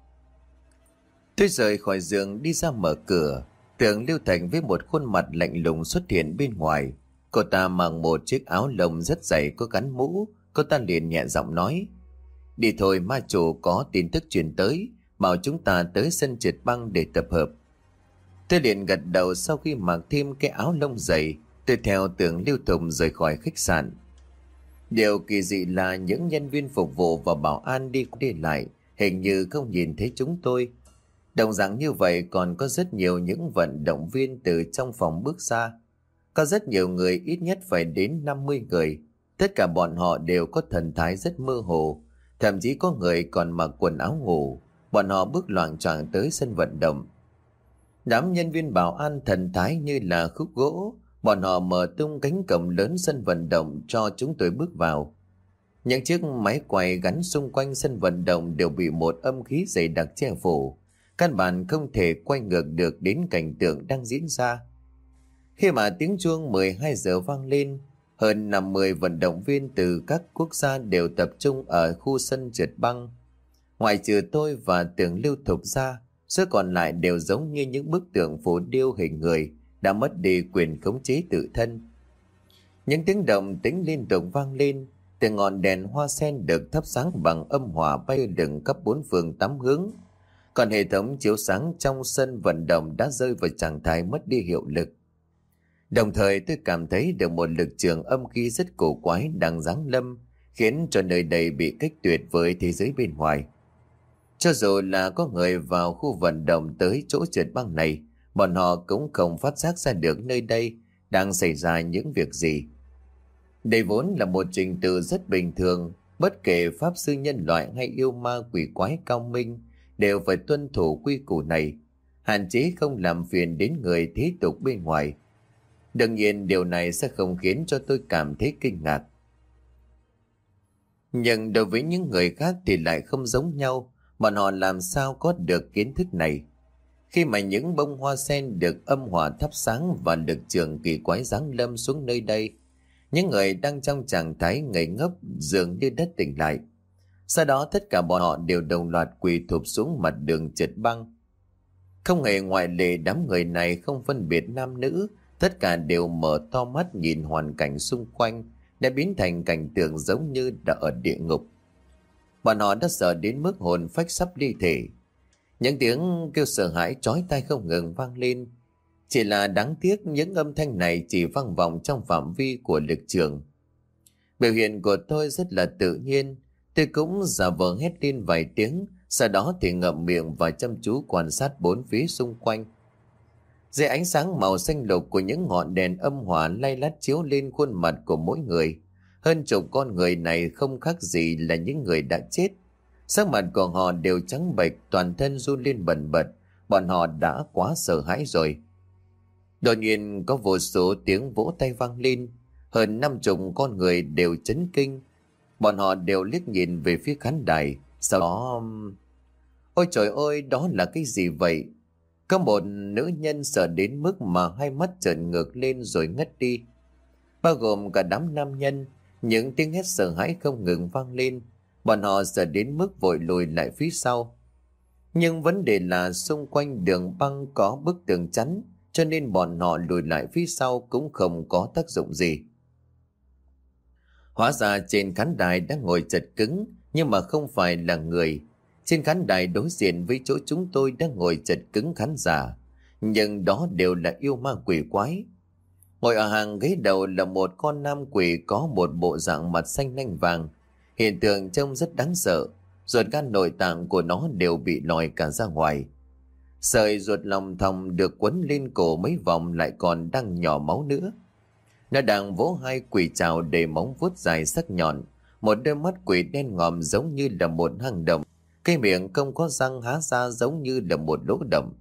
Tôi rời khỏi giường đi ra mở cửa. Tưởng Lưu Thành với một khuôn mặt lạnh lùng xuất hiện bên ngoài. Cô ta mang một chiếc áo lông rất dày có gắn mũ. Cô ta liền nhẹ giọng nói: đi thôi, ma chủ có tin tức truyền tới, bảo chúng ta tới sân trượt băng để tập hợp. Tôi liền gật đầu. Sau khi mặc thêm cái áo lông dày, tôi theo Tưởng Lưu Thục rời khỏi khách sạn. Điều kỳ dị là những nhân viên phục vụ và bảo an đi đi lại hình như không nhìn thấy chúng tôi. Đồng dạng như vậy còn có rất nhiều những vận động viên từ trong phòng bước ra. Có rất nhiều người, ít nhất phải đến năm mươi người. Tất cả bọn họ đều có thần thái rất mơ hồ. Thậm chí có người còn mặc quần áo ngủ. Bọn họ bước loạng choạng tới sân vận động. Đám nhân viên bảo an thần thái như là khúc gỗ. Bọn họ mở tung cánh cổng lớn sân vận động cho chúng tôi bước vào. Những chiếc máy quay gắn xung quanh sân vận động đều bị một âm khí dày đặc che phủ. Căn bản không thể quay ngược được đến cảnh tượng đang diễn ra. Khi mà tiếng chuông mười hai giờ vang lên, hơn năm mươi vận động viên từ các quốc gia đều tập trung ở khu sân trượt băng. Ngoài trừ tôi và Tưởng Lưu Thục ra, số còn lại đều giống như những bức tượng phù điêu hình người đã mất đi quyền khống chế tự thân. Những tiếng động tĩnh liên tục vang lên, từ ngọn đèn hoa sen được thắp sáng bằng âm hỏa bay lừng khắp bốn phương tám hướng. Còn hệ thống chiếu sáng trong sân vận động đã rơi vào trạng thái mất đi hiệu lực. Đồng thời tôi cảm thấy được một lực trường âm khí rất cổ quái đang giáng lâm, khiến cho nơi đây bị cách tuyệt với thế giới bên ngoài. Cho dù là có người vào khu vận động tới chỗ trượt băng này, bọn họ cũng không phát giác ra được nơi đây đang xảy ra những việc gì. Đây vốn là một trình tự rất bình thường, bất kể pháp sư nhân loại hay yêu ma quỷ quái cao minh đều phải tuân thủ quy củ này, hạn chế không làm phiền đến người thế tục bên ngoài. Đương nhiên điều này sẽ không khiến cho tôi cảm thấy kinh ngạc. Nhưng đối với những người khác thì lại không giống nhau. Bọn họ làm sao có được kiến thức này? Khi mà những bông hoa sen được âm hòa thắp sáng và lực trường kỳ quái giáng lâm xuống nơi đây, những người đang trong trạng thái ngây ngốc dường như đất tỉnh lại. Sau đó tất cả bọn họ đều đồng loạt quỳ thụp xuống mặt đường trượt băng. Không hề ngoại lệ, đám người này không phân biệt nam nữ, tất cả đều mở to mắt nhìn hoàn cảnh xung quanh đã biến thành cảnh tượng giống như đã ở địa ngục. Bọn họ đã sợ đến mức hồn phách sắp ly thể. Những tiếng kêu sợ hãi chói tai không ngừng vang lên. Chỉ là đáng tiếc những âm thanh này chỉ vang vọng trong phạm vi của lực trường. Biểu hiện của tôi rất là tự nhiên. Tôi cũng giả vờ hét lên vài tiếng, sau đó thì ngậm miệng và chăm chú quan sát bốn phía xung quanh. Dưới ánh sáng màu xanh lục của những ngọn đèn âm hòa lay lắt chiếu lên khuôn mặt của mỗi người, hơn chục con người này không khác gì là những người đã chết. Sắc mặt của họ đều trắng bệch, toàn thân run lên bần bật, bọn họ đã quá sợ hãi rồi. Đột nhiên có vô số tiếng vỗ tay vang lên, hơn năm chục con người đều chấn kinh. Bọn họ đều liếc nhìn về phía khán đài, sau đó... Ôi trời ơi, đó là cái gì vậy? Có một nữ nhân sợ đến mức mà hai mắt trợn ngược lên rồi ngất đi. Bao gồm cả đám nam nhân, những tiếng hét sợ hãi không ngừng vang lên. Bọn họ sợ đến mức vội lùi lại phía sau. Nhưng vấn đề là xung quanh đường băng có bức tường chắn, cho nên bọn họ lùi lại phía sau cũng không có tác dụng gì. Hóa ra trên khán đài đã ngồi chật cứng, nhưng mà không phải là người. Trên khán đài đối diện với chỗ chúng tôi đã ngồi chật cứng khán giả, nhưng đó đều là yêu ma quỷ quái. Ngồi ở hàng ghế đầu là một con nam quỷ có một bộ dạng mặt xanh nanh vàng. Hiện tượng trông rất đáng sợ, ruột gan nội tạng của nó đều bị lòi cả ra ngoài. Sợi ruột lòng thòng được quấn lên cổ mấy vòng lại còn đang nhỏ máu nữa. Nó đang vỗ hai quỷ trào để móng vuốt dài sắc nhọn, một đôi mắt quỷ đen ngòm giống như là một hang động, cái miệng không có răng há ra giống như là một lỗ đậm.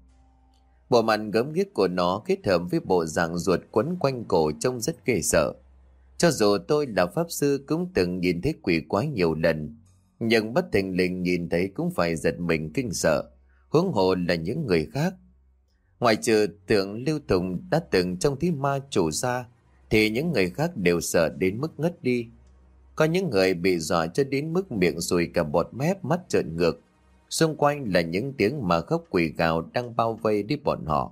Bộ mặt gớm ghiếc của nó kết hợp với bộ dạng ruột quấn quanh cổ trông rất ghê sợ. Cho dù tôi là pháp sư cũng từng nhìn thấy quỷ quái nhiều lần, nhưng bất thình lình nhìn thấy cũng phải giật mình kinh sợ, huống hồ là những người khác. Ngoài trừ tượng Lưu Tùng đã từng trông thấy ma chủ ra, thì những người khác đều sợ đến mức ngất đi. Có những người bị dọa cho đến mức miệng sùi cả bọt mép, mắt trợn ngược. Xung quanh là những tiếng mà khóc quỷ gào đang bao vây đi bọn họ.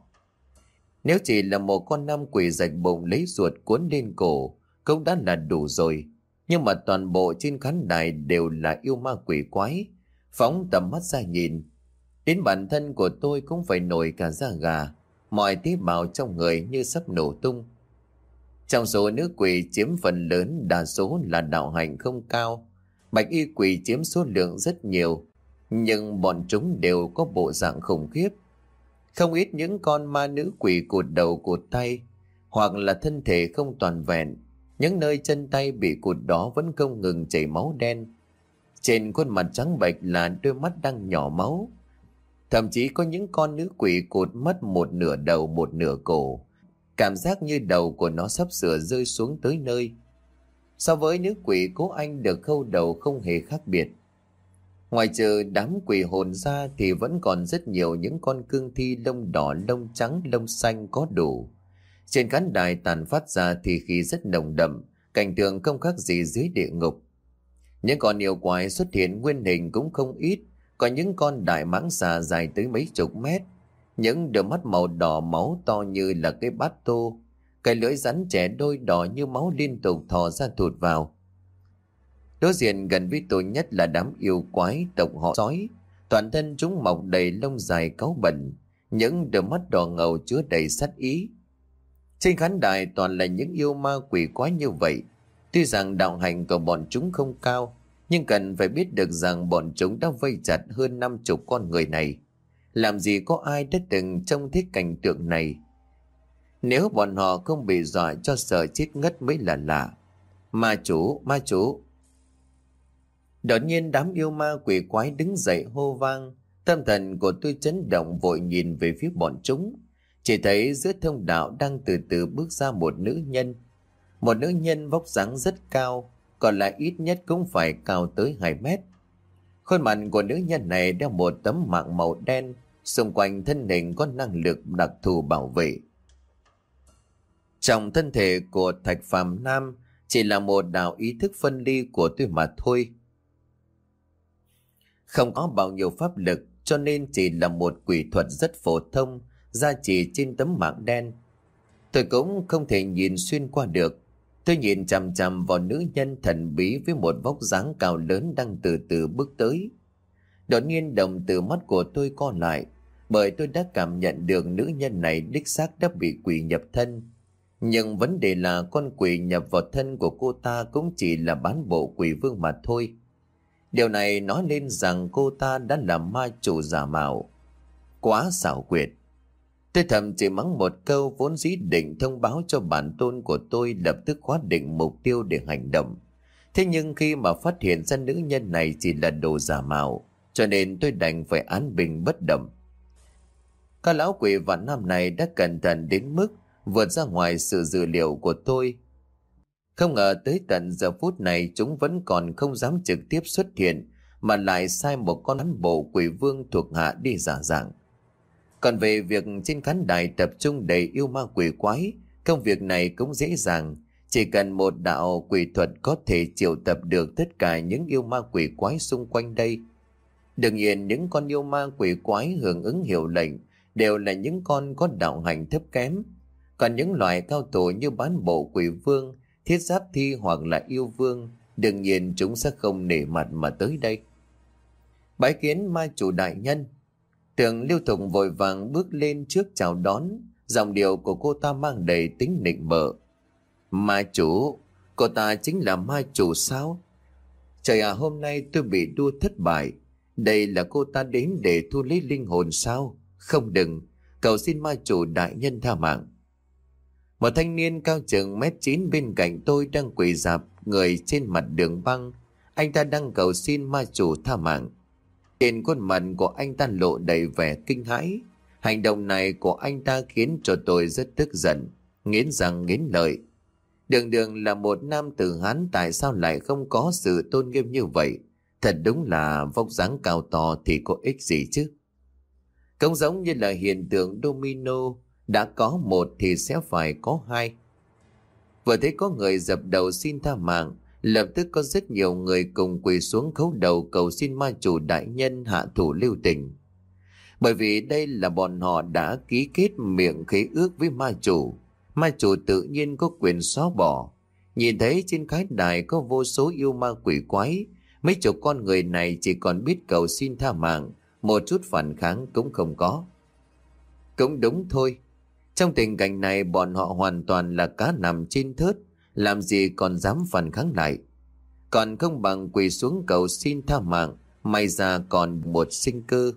Nếu chỉ là một con nam quỷ rạch bụng lấy ruột cuốn lên cổ cũng đã là đủ rồi. Nhưng mà toàn bộ trên khán đài đều là yêu ma quỷ quái. Phóng tầm mắt ra nhìn, đến bản thân của tôi cũng phải nổi cả da gà. Mọi tế bào trong người như sắp nổ tung. Trong số nữ quỷ chiếm phần lớn, đa số là đạo hạnh không cao. Bạch y quỷ chiếm số lượng rất nhiều, nhưng bọn chúng đều có bộ dạng khủng khiếp. Không ít những con ma nữ quỷ cụt đầu cụt tay, hoặc là thân thể không toàn vẹn. Những nơi chân tay bị cụt đó vẫn không ngừng chảy máu đen. Trên khuôn mặt trắng bệch là đôi mắt đang nhỏ máu. Thậm chí có những con nữ quỷ cụt mất một nửa đầu một nửa cổ. Cảm giác như đầu của nó sắp sửa rơi xuống tới nơi. So với nữ quỷ Cố Anh được khâu đầu không hề khác biệt. Ngoài trừ đám quỷ hồn ra thì vẫn còn rất nhiều những con cương thi lông đỏ, lông trắng, lông xanh có đủ. Trên khán đài tàn phát ra thì khí rất nồng đậm, cảnh tượng không khác gì dưới địa ngục. Những con yêu quái xuất hiện nguyên hình cũng không ít, có những con đại mãng xà dài tới mấy chục mét, những đôi mắt màu đỏ máu to như là cái bát tô, cái lưỡi rắn trẻ đôi đỏ như máu liên tục thò ra thụt vào. Đối diện gần với tôi nhất là đám yêu quái tộc họ sói, toàn thân chúng mọc đầy lông dài cáu bẩn, những đôi mắt đỏ ngầu chứa đầy sát ý. Trên khán đài toàn là những yêu ma quỷ quái như vậy. Tuy rằng đạo hạnh của bọn chúng không cao, nhưng cần phải biết được rằng bọn chúng đã vây chặt hơn năm chục con người này. Làm gì có ai đã từng trông thấy cảnh tượng này. Nếu bọn họ không bị dọa cho sợ chết ngất mới là lạ. Ma chủ, ma chủ. Đột nhiên đám yêu ma quỷ quái đứng dậy hô vang. Tâm thần của tôi chấn động, vội nhìn về phía bọn chúng. Chỉ thấy giữa thông đạo đang từ từ bước ra một nữ nhân. Một nữ nhân vóc dáng rất cao, còn lại ít nhất cũng phải cao tới hai mét. Khuôn mặt của nữ nhân này đeo một tấm mạng màu đen, xung quanh thân hình có năng lực đặc thù bảo vệ. Trong thân thể của Thạch Phàm Nam chỉ là một đạo ý thức phân ly của tôi mà thôi. Không có bao nhiêu pháp lực, cho nên chỉ là một quỷ thuật rất phổ thông, gia trì trên tấm mạng đen. Tôi cũng không thể nhìn xuyên qua được. Tôi nhìn chằm chằm vào nữ nhân thần bí với một vóc dáng cao lớn đang từ từ bước tới. Đột nhiên đồng từ mắt của tôi co lại, bởi tôi đã cảm nhận được nữ nhân này đích xác đã bị quỷ nhập thân. Nhưng vấn đề là con quỷ nhập vào thân của cô ta cũng chỉ là bán bộ quỷ vương mà thôi. Điều này nói lên rằng cô ta đã là ma chủ giả mạo. Quá xảo quyệt. Tôi thầm chỉ mắng một câu, vốn dĩ định thông báo cho bản tôn của tôi lập tức khóa định mục tiêu để hành động. Thế nhưng khi mà phát hiện ra nữ nhân này chỉ là đồ giả mạo, cho nên tôi đành phải án bình bất động. Các lão quỷ vạn nam này đã cẩn thận đến mức vượt ra ngoài sự dự liệu của tôi. Không ngờ tới tận giờ phút này chúng vẫn còn không dám trực tiếp xuất hiện, mà lại sai một con bán bộ quỷ vương thuộc hạ đi giả dạng. Còn về việc trên khán đài tập trung đầy yêu ma quỷ quái, công việc này cũng dễ dàng. Chỉ cần một đạo quỷ thuật có thể triệu tập được tất cả những yêu ma quỷ quái xung quanh đây. Đương nhiên những con yêu ma quỷ quái hưởng ứng hiệu lệnh đều là những con có đạo hành thấp kém. Còn những loại cao thủ như bán bộ quỷ vương, thiết giáp thi hoặc là yêu vương, đương nhiên chúng sẽ không nể mặt mà tới đây. Bái kiến ma chủ đại nhân. Tưởng Lưu Thục vội vàng bước lên trước chào đón, giọng điệu của cô ta mang đầy tính nịnh bợ. Ma chủ, cô ta chính là ma chủ sao? Trời à, hôm nay tôi bị đua thất bại. Đây là cô ta đến để thu lấy linh hồn sao? Không đừng, cầu xin ma chủ đại nhân tha mạng. Một thanh niên cao chừng mét chín bên cạnh tôi đang quỳ rạp người trên mặt đường băng. Anh ta đang cầu xin ma chủ tha mạng. Trên khuôn mặt của anh ta lộ đầy vẻ kinh hãi. Hành động này của anh ta khiến cho tôi rất tức giận, nghiến răng nghiến lợi. Đường đường là một nam tử Hán, tại sao lại không có sự tôn nghiêm như vậy? Thật đúng là vóc dáng cao to thì có ích gì chứ? Cũng giống như là hiện tượng domino, đã có một thì sẽ phải có hai. Vừa thấy có người dập đầu xin tha mạng, lập tức có rất nhiều người cùng quỳ xuống khấu đầu cầu xin ma chủ đại nhân hạ thủ lưu tình. Bởi vì đây là bọn họ đã ký kết miệng khế ước với ma chủ. Ma chủ tự nhiên có quyền xóa bỏ. Nhìn thấy trên khán đài có vô số yêu ma quỷ quái, mấy chục con người này chỉ còn biết cầu xin tha mạng, một chút phản kháng cũng không có. Cũng đúng thôi. Trong tình cảnh này bọn họ hoàn toàn là cá nằm trên thớt, làm gì còn dám phản kháng lại. Còn không bằng quỳ xuống cầu xin tha mạng, may ra còn một sinh cơ.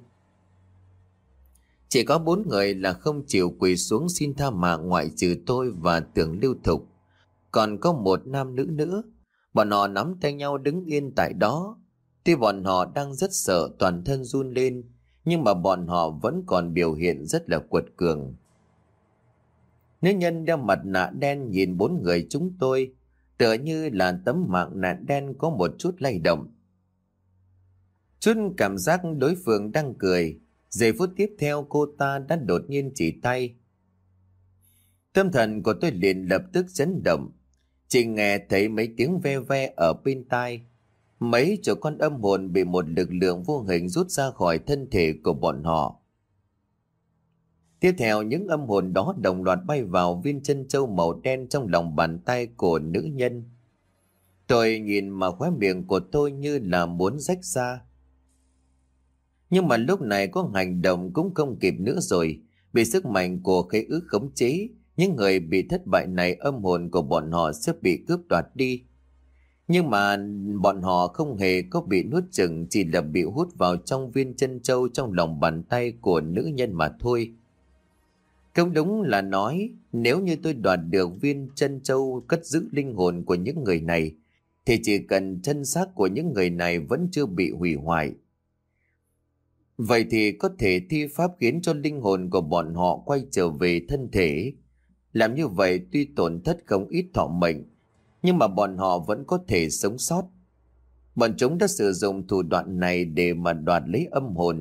Chỉ có bốn người là không chịu quỳ xuống xin tha mạng, ngoại trừ tôi và Tưởng Lưu Thục. Còn có một nam nữ nữa. Bọn họ nắm tay nhau đứng yên tại đó. Tuy bọn họ đang rất sợ, toàn thân run lên, nhưng mà bọn họ vẫn còn biểu hiện rất là quật cường. Nữ nhân đeo mặt nạ đen nhìn bốn người chúng tôi, tựa như là tấm mạng nạ đen có một chút lay động. Chút cảm giác đối phương đang cười. Giây phút tiếp theo cô ta đã đột nhiên chỉ tay. Tâm thần của tôi liền lập tức chấn động. Chỉ nghe thấy mấy tiếng ve ve ở bên tai. Mấy chỗ con âm hồn bị một lực lượng vô hình rút ra khỏi thân thể của bọn họ. Tiếp theo những âm hồn đó đồng loạt bay vào viên chân châu màu đen trong lòng bàn tay của nữ nhân. Tôi nhìn mà khóe miệng của tôi như là muốn rách ra. Nhưng mà lúc này có hành động cũng không kịp nữa rồi. Bị sức mạnh của khế ước khống chế, những người bị thất bại này âm hồn của bọn họ sẽ bị cướp đoạt đi. Nhưng mà bọn họ không hề có bị nuốt chửng, chỉ là bị hút vào trong viên chân châu trong lòng bàn tay của nữ nhân mà thôi. Không đúng là nói, nếu như tôi đoạt được viên chân châu cất giữ linh hồn của những người này, thì chỉ cần chân xác của những người này vẫn chưa bị hủy hoại. Vậy thì có thể thi pháp khiến cho linh hồn của bọn họ quay trở về thân thể. Làm như vậy tuy tổn thất không ít thọ mệnh, nhưng mà bọn họ vẫn có thể sống sót. Bọn chúng đã sử dụng thủ đoạn này để mà đoạt lấy âm hồn.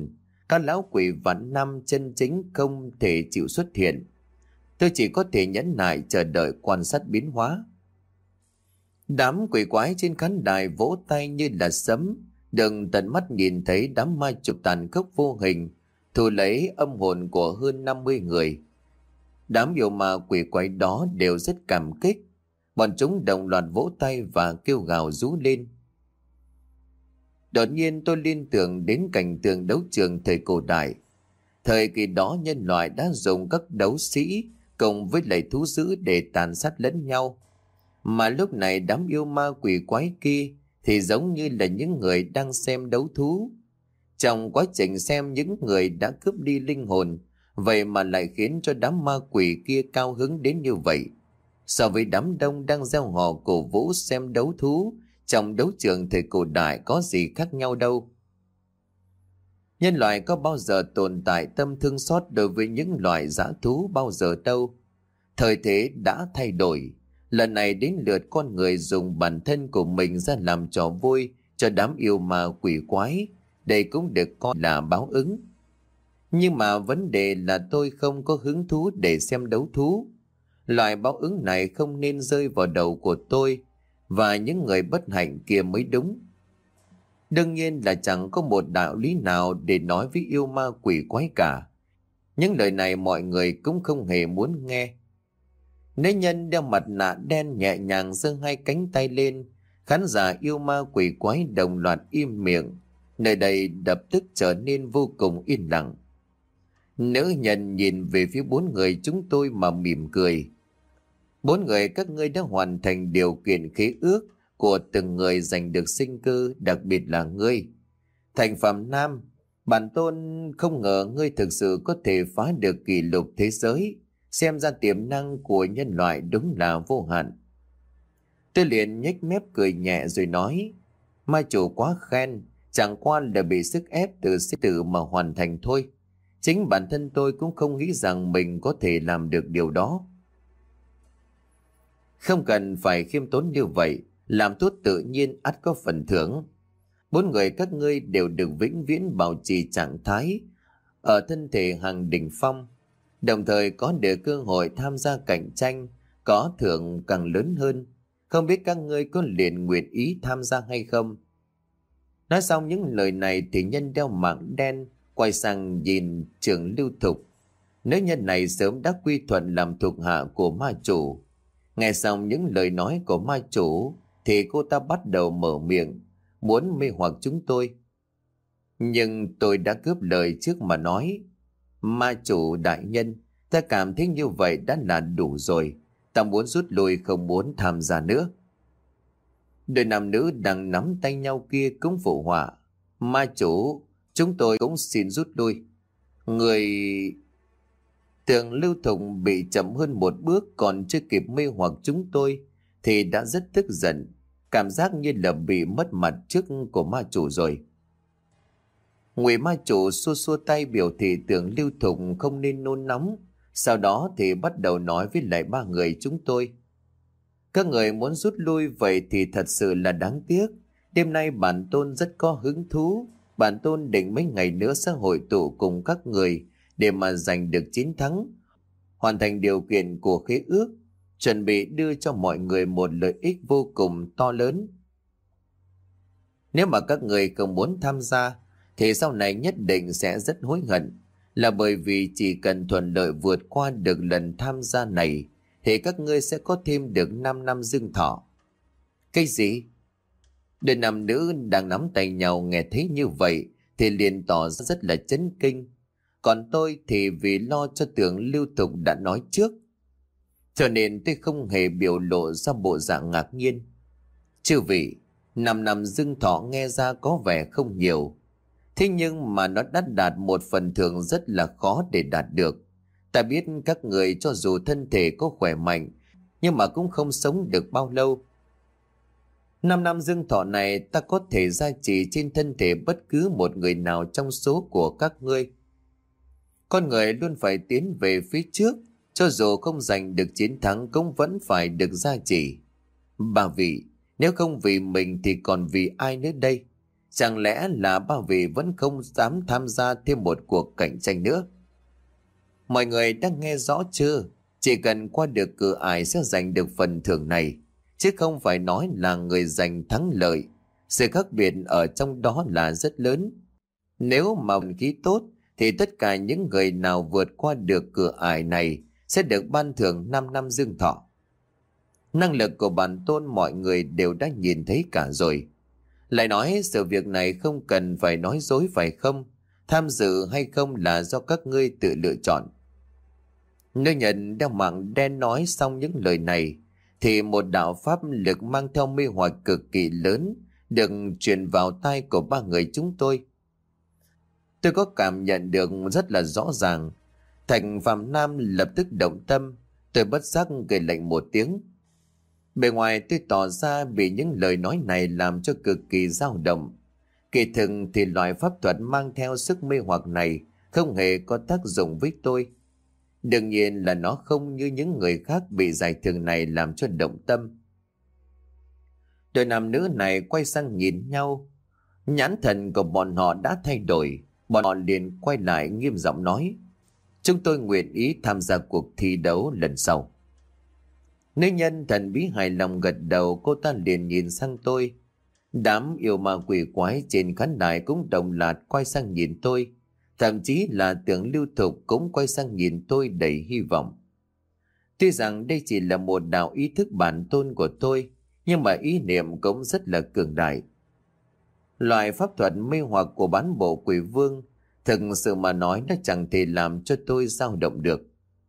Các lão quỷ vạn năm chân chính không thể chịu xuất hiện. Tôi chỉ có thể nhẫn nại chờ đợi quan sát biến hóa. Đám quỷ quái trên khán đài vỗ tay như là sấm, đừng tận mắt nhìn thấy đám ma chụp tàn khốc vô hình thu lấy âm hồn của hơn năm mươi người. Đám yêu ma quỷ quái đó đều rất cảm kích. Bọn chúng đồng loạt vỗ tay và kêu gào rú lên. Đột nhiên tôi liên tưởng đến cảnh tượng đấu trường thời cổ đại. Thời kỳ đó nhân loại đã dùng các đấu sĩ cùng với lại thú dữ để tàn sát lẫn nhau. Mà lúc này đám yêu ma quỷ quái kia thì giống như là những người đang xem đấu thú. Trong quá trình xem, những người đã cướp đi linh hồn, vậy mà lại khiến cho đám ma quỷ kia cao hứng đến như vậy. So với đám đông đang reo hò cổ vũ xem đấu thú trong đấu trường thời cổ đại có gì khác nhau đâu. Nhân loại có bao giờ tồn tại tâm thương xót đối với những loài dã thú bao giờ đâu. Thời thế đã thay đổi. Lần này đến lượt con người dùng bản thân của mình ra làm trò vui cho đám yêu ma quỷ quái. Đây cũng được coi là báo ứng. Nhưng mà vấn đề là tôi không có hứng thú để xem đấu thú. Loại báo ứng này không nên rơi vào đầu của tôi và những người bất hạnh kia mới đúng. Đương nhiên là chẳng có một đạo lý nào để nói với yêu ma quỷ quái cả. Những lời này mọi người cũng không hề muốn nghe. Nữ nhân đeo mặt nạ đen nhẹ nhàng giơ hai cánh tay lên, khán giả yêu ma quỷ quái đồng loạt im miệng. Nơi đây lập tức trở nên vô cùng yên lặng. Nữ nhân nhìn về phía bốn người chúng tôi mà mỉm cười. Bốn người các ngươi đã hoàn thành điều kiện khế ước của từng người giành được sinh cơ, đặc biệt là ngươi. Thành Phạm Nam, bản tôn không ngờ ngươi thực sự có thể phá được kỷ lục thế giới. Xem ra tiềm năng của nhân loại đúng là vô hạn. Tôi liền nhếch mép cười nhẹ rồi nói, ma chủ quá khen, chẳng qua là bị sức ép từ sư tử mà hoàn thành thôi. Chính bản thân tôi cũng không nghĩ rằng mình có thể làm được điều đó. Không cần phải khiêm tốn như vậy, làm tốt tự nhiên ắt có phần thưởng. Bốn người các ngươi đều được vĩnh viễn bảo trì trạng thái ở thân thể hàng đỉnh phong, đồng thời có được cơ hội tham gia cạnh tranh, có thưởng càng lớn hơn. Không biết các ngươi có liền nguyện ý tham gia hay không? Nói xong những lời này thì nhân đeo mạng đen quay sang nhìn Trường Lưu Thục. Nữ nhân này sớm đã quy thuận làm thuộc hạ của ma chủ. Nghe xong những lời nói của ma chủ thì cô ta bắt đầu mở miệng, muốn mê hoặc chúng tôi. Nhưng tôi đã cướp lời trước mà nói, ma chủ đại nhân, ta cảm thấy như vậy đã là đủ rồi. Ta muốn rút lui, không muốn tham gia nữa. Đôi nam nữ đang nắm tay nhau kia cũng phụ họa. Ma chủ, chúng tôi cũng xin rút lui. Người... Tưởng Lưu Thục bị chậm hơn một bước, còn chưa kịp mê hoặc chúng tôi thì đã rất tức giận, cảm giác như là bị mất mặt trước của ma chủ rồi. Ngụy ma chủ xua xua tay biểu thị Tưởng Lưu Thục không nên nôn nóng, sau đó thì bắt đầu nói với lại ba người chúng tôi. Các người muốn rút lui vậy thì thật sự là đáng tiếc. Đêm nay bản tôn rất có hứng thú. Bản tôn định mấy ngày nữa sẽ hội tụ cùng các người để mà giành được chiến thắng, hoàn thành điều kiện của khế ước, chuẩn bị đưa cho mọi người một lợi ích vô cùng to lớn. Nếu mà các người không muốn tham gia thì sau này nhất định sẽ rất hối hận, là bởi vì chỉ cần thuận lợi vượt qua được lần tham gia này thì các ngươi sẽ có thêm được năm năm dương thọ. Cái gì? Đôi nam nữ đang nắm tay nhau nghe thấy như vậy thì liền tỏ ra rất là chấn kinh. Còn tôi thì vì lo cho Tưởng Lưu Thục đã nói trước, cho nên tôi không hề biểu lộ ra bộ dạng ngạc nhiên. Chư vị, năm năm dương thọ nghe ra có vẻ không nhiều, thế nhưng mà nó đã đạt một phần thưởng rất là khó để đạt được. Ta biết các người cho dù thân thể có khỏe mạnh, nhưng mà cũng không sống được bao lâu. Năm năm dương thọ này ta có thể gia trì trên thân thể bất cứ một người nào trong số của các ngươi. Con người luôn phải tiến về phía trước, cho dù không giành được chiến thắng cũng vẫn phải được gia trì. Bà vị, nếu không vì mình thì còn vì ai nữa đây? Chẳng lẽ là ba vị vẫn không dám tham gia thêm một cuộc cạnh tranh nữa? Mọi người đã nghe rõ chưa? Chỉ cần qua được cửa ải sẽ giành được phần thưởng này, chứ không phải nói là người giành thắng lợi. Sự khác biệt ở trong đó là rất lớn. Nếu mà vận khí tốt thì tất cả những người nào vượt qua được cửa ải này sẽ được ban thưởng 5 năm dương thọ. Năng lực của bản tôn mọi người đều đã nhìn thấy cả rồi. Lại nói sự việc này không cần phải nói dối phải không? Tham dự hay không là do các ngươi tự lựa chọn. Nữ nhân đeo mạng đen nói xong những lời này thì một đạo pháp lực mang theo mê hoặc cực kỳ lớn được truyền vào tai của ba người chúng tôi. Tôi có cảm nhận được rất là rõ ràng. Thạch Phạm Nam lập tức động tâm. Tôi bất giác cười lạnh một tiếng. Bề ngoài tôi tỏ ra bị những lời nói này làm cho cực kỳ dao động. Kỳ thực thì loại pháp thuật mang theo sức mê hoặc này không hề có tác dụng với tôi. Đương nhiên là nó không như những người khác bị giải thưởng này làm cho động tâm. Đôi nam nữ này quay sang nhìn nhau. Nhãn thần của bọn họ đã thay đổi. Bọn họ liền quay lại nghiêm giọng nói: chúng tôi nguyện ý tham gia cuộc thi đấu lần sau. Nữ nhân thần bí hài lòng gật đầu. Cô ta liền nhìn sang tôi. Đám yêu ma quỷ quái trên khán đài cũng đồng loạt quay sang nhìn tôi. Thậm chí là tưởng Lưu Thục cũng quay sang nhìn tôi đầy hy vọng. Tuy rằng đây chỉ là một đạo ý thức bản tôn của tôi, nhưng mà ý niệm cũng rất là cường đại. Loại pháp thuật mê hoặc của bán bộ quỷ vương, thực sự mà nói nó chẳng thể làm cho tôi dao động được.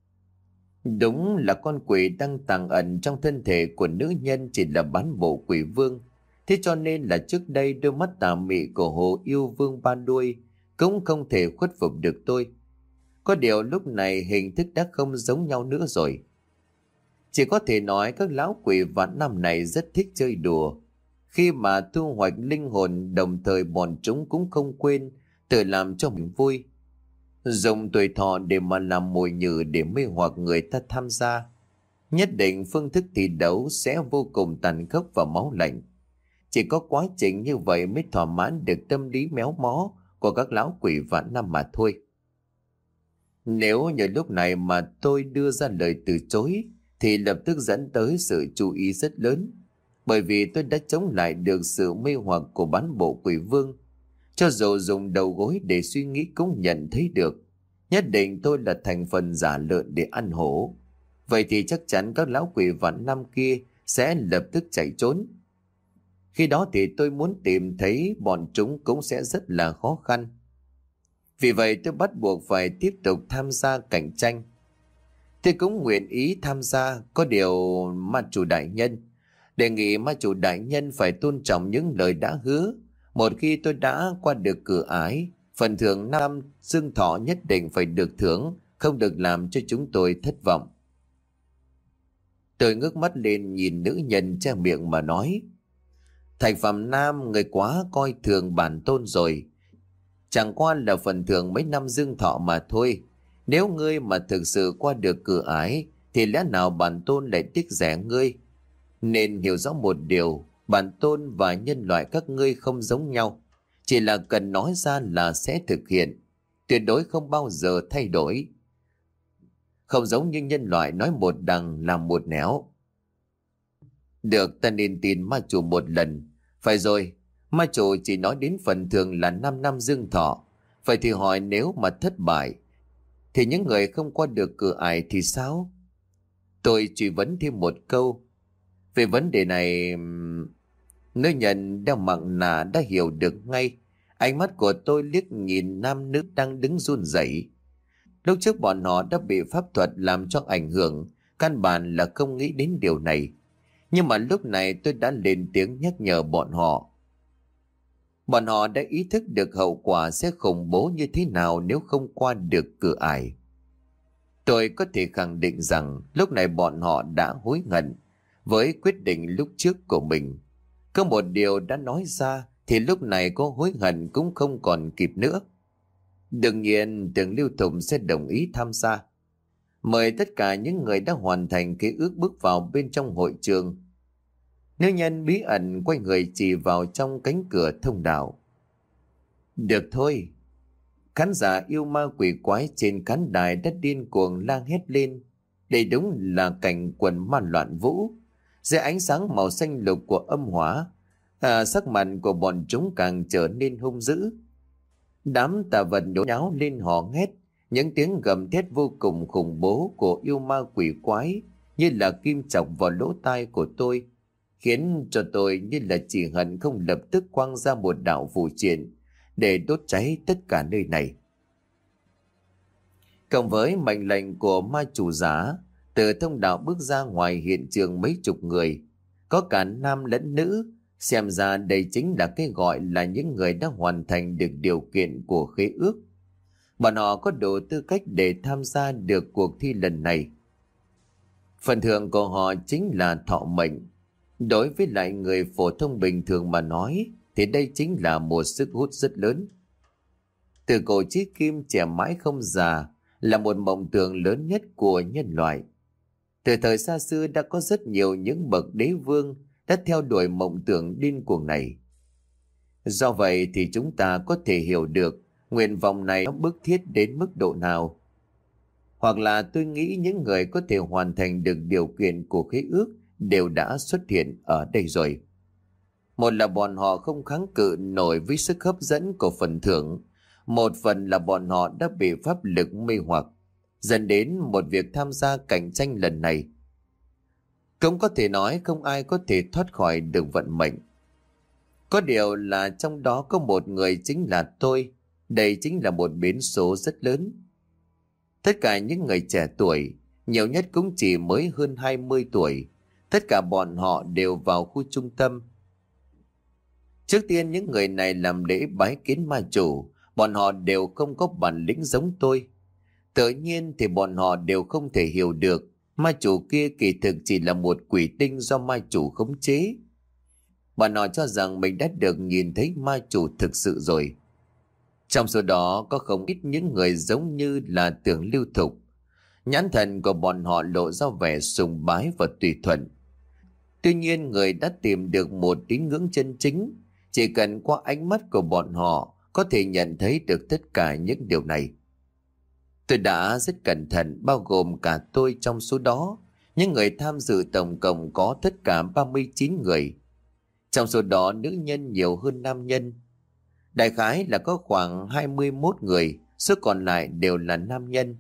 Đúng là con quỷ đang tàng ẩn trong thân thể của nữ nhân chỉ là bán bộ quỷ vương. Thế cho nên là trước đây đôi mắt tà mị của Hồ Yêu Vương Ba Đuôi cũng không thể khuất phục được tôi. Có điều lúc này hình thức đã không giống nhau nữa rồi. Chỉ có thể nói các lão quỷ vạn năm này rất thích chơi đùa. Khi mà thu hoạch linh hồn, đồng thời bọn chúng cũng không quên tự làm cho mình vui. Dùng tuổi thọ để mà làm mồi nhử để mê hoặc người ta tham gia. Nhất định phương thức thi đấu sẽ vô cùng tàn khốc và máu lạnh. Chỉ có quá trình như vậy mới thỏa mãn được tâm lý méo mó của các lão quỷ vạn năm mà thôi. Nếu như lúc này mà tôi đưa ra lời từ chối thì lập tức dẫn tới sự chú ý rất lớn. Bởi vì tôi đã chống lại được sự mê hoặc của bán bộ quỷ vương. Cho dù dùng đầu gối để suy nghĩ cũng nhận thấy được. Nhất định tôi là thành phần giả lợn để ăn hổ. Vậy thì chắc chắn các lão quỷ vạn năm kia sẽ lập tức chạy trốn. Khi đó thì tôi muốn tìm thấy bọn chúng cũng sẽ rất là khó khăn. Vì vậy tôi bắt buộc phải tiếp tục tham gia cạnh tranh. Tôi cũng nguyện ý tham gia, có điều ma chủ đại nhân đề nghị ma chủ đại nhân phải tôn trọng những lời đã hứa. Một khi tôi đã qua được cửa ải, phần thưởng năm dương thọ nhất định phải được thưởng, không được làm cho chúng tôi thất vọng. Tôi ngước mắt lên nhìn nữ nhân che miệng mà nói: Thạch Phạm Nam, người quá coi thường bản tôn rồi. Chẳng qua là phần thưởng mấy năm dương thọ mà thôi. Nếu ngươi mà thực sự qua được cửa ải thì lẽ nào bản tôn lại tiếc rẻ ngươi? Nên hiểu rõ một điều, bản tôn và nhân loại các ngươi không giống nhau. Chỉ là cần nói ra là sẽ thực hiện, tuyệt đối không bao giờ thay đổi. Không giống như nhân loại nói một đằng làm một nẻo. Được, ta nên tin ma chủ một lần. Phải rồi, ma chủ chỉ nói đến phần thưởng là 5 năm dương thọ. Vậy thì hỏi nếu mà thất bại thì những người không qua được cửa ải thì sao? Tôi truy vấn thêm một câu. Về vấn đề này, nữ nhân đeo mặt nạ đã hiểu được ngay. Ánh mắt của tôi liếc nhìn nam nữ đang đứng run rẩy. Lúc trước bọn họ đã bị pháp thuật làm cho ảnh hưởng, căn bản là không nghĩ đến điều này. Nhưng mà lúc này tôi đã lên tiếng nhắc nhở bọn họ. Bọn họ đã ý thức được hậu quả sẽ khủng bố như thế nào nếu không qua được cửa ải. Tôi có thể khẳng định rằng lúc này bọn họ đã hối hận với quyết định lúc trước của mình. Có một điều đã nói ra thì lúc này có hối hận cũng không còn kịp nữa. Đương nhiên tưởng Lưu Thục sẽ đồng ý tham gia. Mời tất cả những người đã hoàn thành ký ước bước vào bên trong hội trường. Nữ nhân bí ẩn quay người chỉ vào trong cánh cửa thông đạo. Được thôi. Khán giả yêu ma quỷ quái trên khán đài đất điên cuồng la hét lên. Đây đúng là cảnh quần ma loạn vũ. Dưới ánh sáng màu xanh lục của âm hỏa, à, sắc mặt của bọn chúng càng trở nên hung dữ. Đám tà vật nhốn nháo lên hò hét, những tiếng gầm thét vô cùng khủng bố của yêu ma quỷ quái như là kim chọc vào lỗ tai của tôi, khiến cho tôi như là chỉ hận không lập tức quăng ra một đạo phù triện để đốt cháy tất cả nơi này. Cộng với mệnh lệnh của ma chủ giả, từ thông đạo bước ra ngoài hiện trường mấy chục người, có cả nam lẫn nữ. Xem ra đây chính là cái gọi là những người đã hoàn thành được điều kiện của khế ước. Bọn họ có đủ tư cách để tham gia được cuộc thi lần này. Phần thưởng của họ chính là thọ mệnh. Đối với lại người phổ thông bình thường mà nói, thì đây chính là một sức hút rất lớn. Từ cổ chí kim, trẻ mãi không già là một mộng tưởng lớn nhất của nhân loại. Từ thời xa xưa đã có rất nhiều những bậc đế vương đã theo đuổi mộng tưởng điên cuồng này. Do vậy thì chúng ta có thể hiểu được nguyện vọng này nó bức thiết đến mức độ nào. Hoặc là tôi nghĩ những người có thể hoàn thành được điều kiện của khế ước đều đã xuất hiện ở đây rồi. Một là bọn họ không kháng cự nổi với sức hấp dẫn của phần thưởng. Một phần là bọn họ đã bị pháp lực mê hoặc, dẫn đến một việc tham gia cạnh tranh lần này. Cũng có thể nói không ai có thể thoát khỏi được vận mệnh. Có điều là trong đó có một người chính là tôi. Đây chính là một biến số rất lớn. Tất cả những người trẻ tuổi, nhiều nhất cũng chỉ mới hơn hai mươi tuổi, tất cả bọn họ đều vào khu trung tâm. Trước tiên những người này làm lễ bái kiến ma chủ. Bọn họ đều không có bản lĩnh giống tôi. Tự nhiên thì bọn họ đều không thể hiểu được ma chủ kia kỳ thực chỉ là một quỷ tinh do ma chủ khống chế. Bọn họ cho rằng mình đã được nhìn thấy ma chủ thực sự rồi. Trong số đó có không ít những người giống như là Tưởng Lưu Thục. Nhãn thần của bọn họ lộ ra vẻ sùng bái và tùy thuận. Tuy nhiên người đã tìm được một tín ngưỡng chân chính, chỉ cần qua ánh mắt của bọn họ có thể nhận thấy được tất cả những điều này. Tôi đã rất cẩn thận bao gồm cả tôi trong số đó. Những người tham dự tổng cộng có tất cả ba mươi chín người. Trong số đó nữ nhân nhiều hơn nam nhân. Đại khái là có khoảng hai mươi mốt người, số còn lại đều là nam nhân.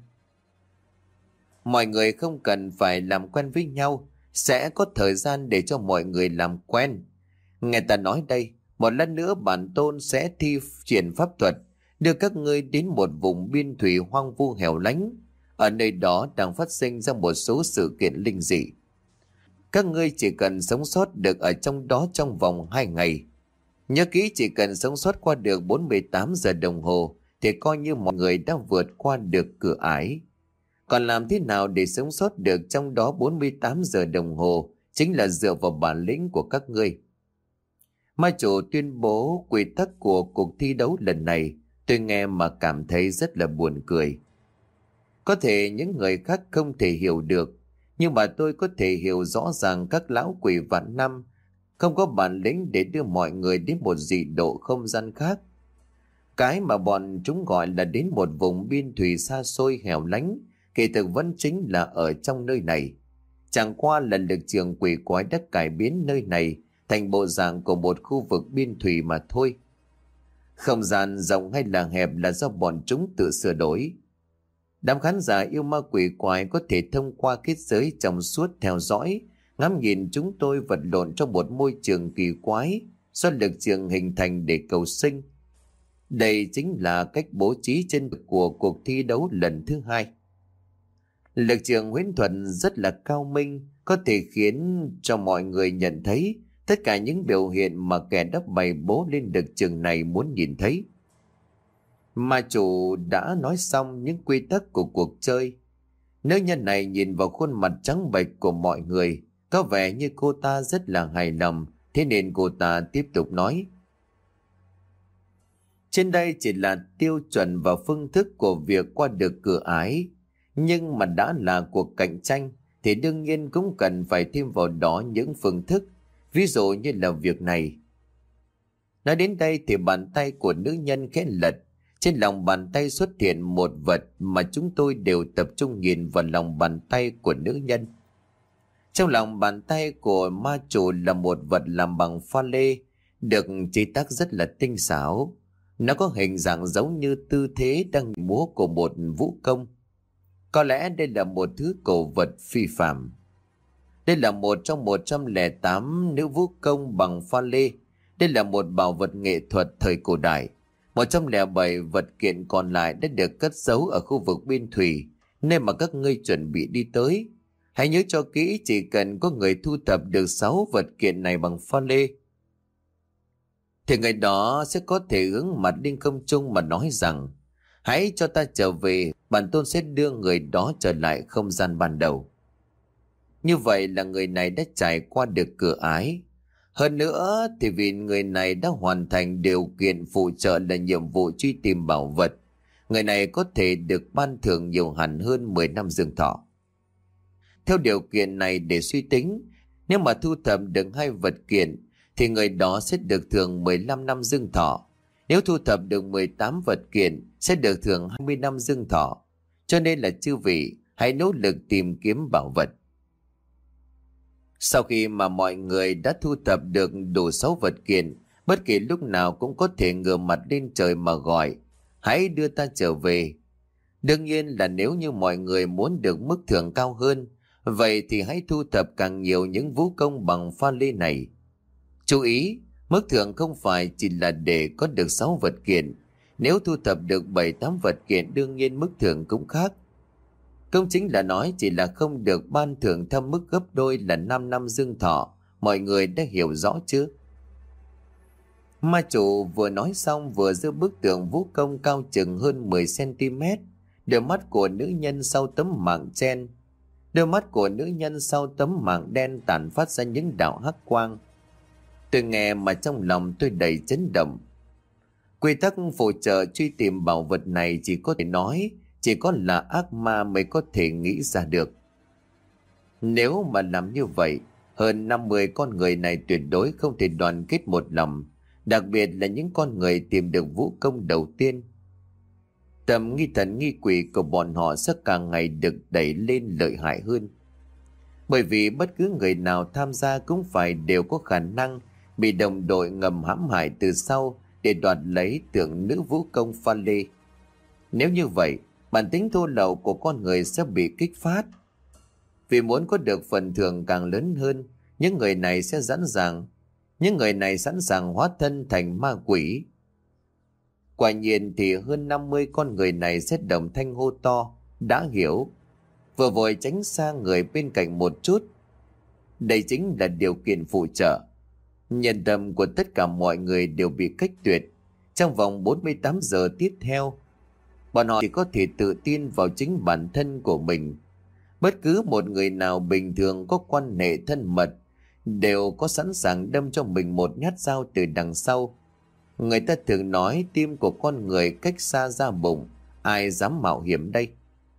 Mọi người không cần phải làm quen với nhau, sẽ có thời gian để cho mọi người làm quen. Nghe ta nói đây, một lát nữa bản tôn sẽ thi triển pháp thuật, đưa các ngươi đến một vùng biên thủy hoang vu hẻo lánh. Ở nơi đó đang phát sinh ra một số sự kiện linh dị. Các ngươi chỉ cần sống sót được ở trong đó trong vòng hai ngày. Nhớ kỹ, chỉ cần sống sót qua được bốn mươi tám giờ đồng hồ thì coi như mọi người đã vượt qua được cửa ải. Còn làm thế nào để sống sót được trong đó bốn mươi tám giờ đồng hồ chính là dựa vào bản lĩnh của các ngươi. Ma chủ tuyên bố quy tắc của cuộc thi đấu lần này, tôi nghe mà cảm thấy rất là buồn cười. Có thể những người khác không thể hiểu được, nhưng mà tôi có thể hiểu rõ ràng các lão quỷ vạn năm không có bản lĩnh để đưa mọi người đến một dị độ không gian khác. Cái mà bọn chúng gọi là đến một vùng biên thủy xa xôi hẻo lánh, kỳ thực vẫn chính là ở trong nơi này. Chẳng qua là lực trường quỷ quái đã cải biến nơi này thành bộ dạng của một khu vực biên thủy mà thôi. Không gian rộng hay là hẹp là do bọn chúng tự sửa đổi. Đám khán giả yêu ma quỷ quái có thể thông qua kết giới trong suốt theo dõi, ngắm nhìn chúng tôi vật lộn trong một môi trường kỳ quái do lực trường hình thành để cầu sinh. Đây chính là cách bố trí chân thực của cuộc thi đấu lần thứ hai. Lực trường huyễn thuật rất là cao minh, có thể khiến cho mọi người nhận thấy tất cả những biểu hiện mà kẻ đắp bày bố lên lực trường này muốn nhìn thấy. Ma chủ đã nói xong những quy tắc của cuộc chơi. Nữ nhân này nhìn vào khuôn mặt trắng bệch của mọi người, có vẻ như cô ta rất là hài lòng, thế nên cô ta tiếp tục nói. Trên đây chỉ là tiêu chuẩn và phương thức của việc qua được cửa ải, nhưng mà đã là cuộc cạnh tranh thì đương nhiên cũng cần phải thêm vào đó những phương thức, ví dụ như là việc này. Nói đến đây thì bàn tay của nữ nhân khẽ lật. Trên lòng bàn tay xuất hiện một vật mà chúng tôi đều tập trung nhìn vào lòng bàn tay của nữ nhân. Trong lòng bàn tay của ma chủ là một vật làm bằng pha lê, được chế tác rất là tinh xảo. Nó có hình dạng giống như tư thế đang múa của một vũ công. Có lẽ đây là một thứ cổ vật phi phàm. Đây là một trong một trăm lẻ tám nữ vũ công bằng pha lê. Đây là một bảo vật nghệ thuật thời cổ đại. một trăm lẻ bảy vật kiện còn lại đã được cất giấu ở khu vực biên thủy, nơi mà các ngươi chuẩn bị đi tới. Hãy nhớ cho kỹ, chỉ cần có người thu thập được sáu vật kiện này bằng pha lê, thì người đó sẽ có thể hướng mặt lên không trung mà nói rằng: hãy cho ta trở về, bản tôn sẽ đưa người đó trở lại không gian ban đầu. Như vậy là người này đã trải qua được cửa ái. Hơn nữa thì vì người này đã hoàn thành điều kiện phụ trợ là nhiệm vụ truy tìm bảo vật, người này có thể được ban thưởng nhiều hẳn hơn mười năm dương thọ. Theo điều kiện này để suy tính, nếu mà thu thập được hai vật kiện thì người đó sẽ được thưởng mười lăm năm dương thọ. Nếu thu thập được mười tám vật kiện sẽ được thưởng hai mươi năm dương thọ. Cho nên là chư vị hãy nỗ lực tìm kiếm bảo vật. Sau khi mà mọi người đã thu thập được đủ sáu vật kiện, bất kỳ lúc nào cũng có thể ngửa mặt lên trời mà gọi: hãy đưa ta trở về. Đương nhiên là nếu như mọi người muốn được mức thưởng cao hơn, vậy thì hãy thu thập càng nhiều những vũ công bằng pha lê này. Chú ý, mức thưởng không phải chỉ là để có được sáu vật kiện. Nếu thu thập được bảy tám vật kiện, đương nhiên mức thưởng cũng khác. Công chính là nói chỉ là không được ban thưởng theo mức gấp đôi là năm năm dương thọ. Mọi người đã hiểu rõ chưa? Ma chủ vừa nói xong vừa giơ bức tượng vũ công cao chừng hơn mười xăng ti mét. Đôi mắt của nữ nhân sau tấm mảng chen Đôi mắt của nữ nhân sau tấm mảng đen tản phát ra những đạo hắc quang. Tôi nghe mà trong lòng tôi đầy chấn động. Quy tắc phụ trợ truy tìm bảo vật này chỉ có thể nói chỉ có là ác ma mới có thể nghĩ ra được. Nếu mà làm như vậy, hơn năm mươi con người này tuyệt đối không thể đoàn kết một lòng, đặc biệt là những con người tìm được vũ công đầu tiên. Tầm nghi thần nghi quỷ của bọn họ sẽ càng ngày được đẩy lên lợi hại hơn. Bởi vì bất cứ người nào tham gia cũng phải đều có khả năng bị đồng đội ngầm hãm hại từ sau để đoạt lấy tượng nữ vũ công pha lê. Nếu như vậy, bản tính thô lậu của con người sẽ bị kích phát. Vì muốn có được phần thưởng càng lớn hơn, những người này sẽ sẵn sàng, những người này sẵn sàng hóa thân thành ma quỷ. Quả nhiên thì hơn năm mươi con người này sẽ đồng thanh hô to: đã hiểu, vừa vội tránh xa người bên cạnh một chút. Đây chính là điều kiện phụ trợ. Nhân tâm của tất cả mọi người đều bị cách tuyệt. Trong vòng bốn mươi tám giờ tiếp theo, bọn họ chỉ có thể tự tin vào chính bản thân của mình. Bất cứ một người nào bình thường có quan hệ thân mật đều có sẵn sàng đâm cho mình một nhát dao từ đằng sau. Người ta thường nói tim của con người cách xa ra bụng, ai dám mạo hiểm đây?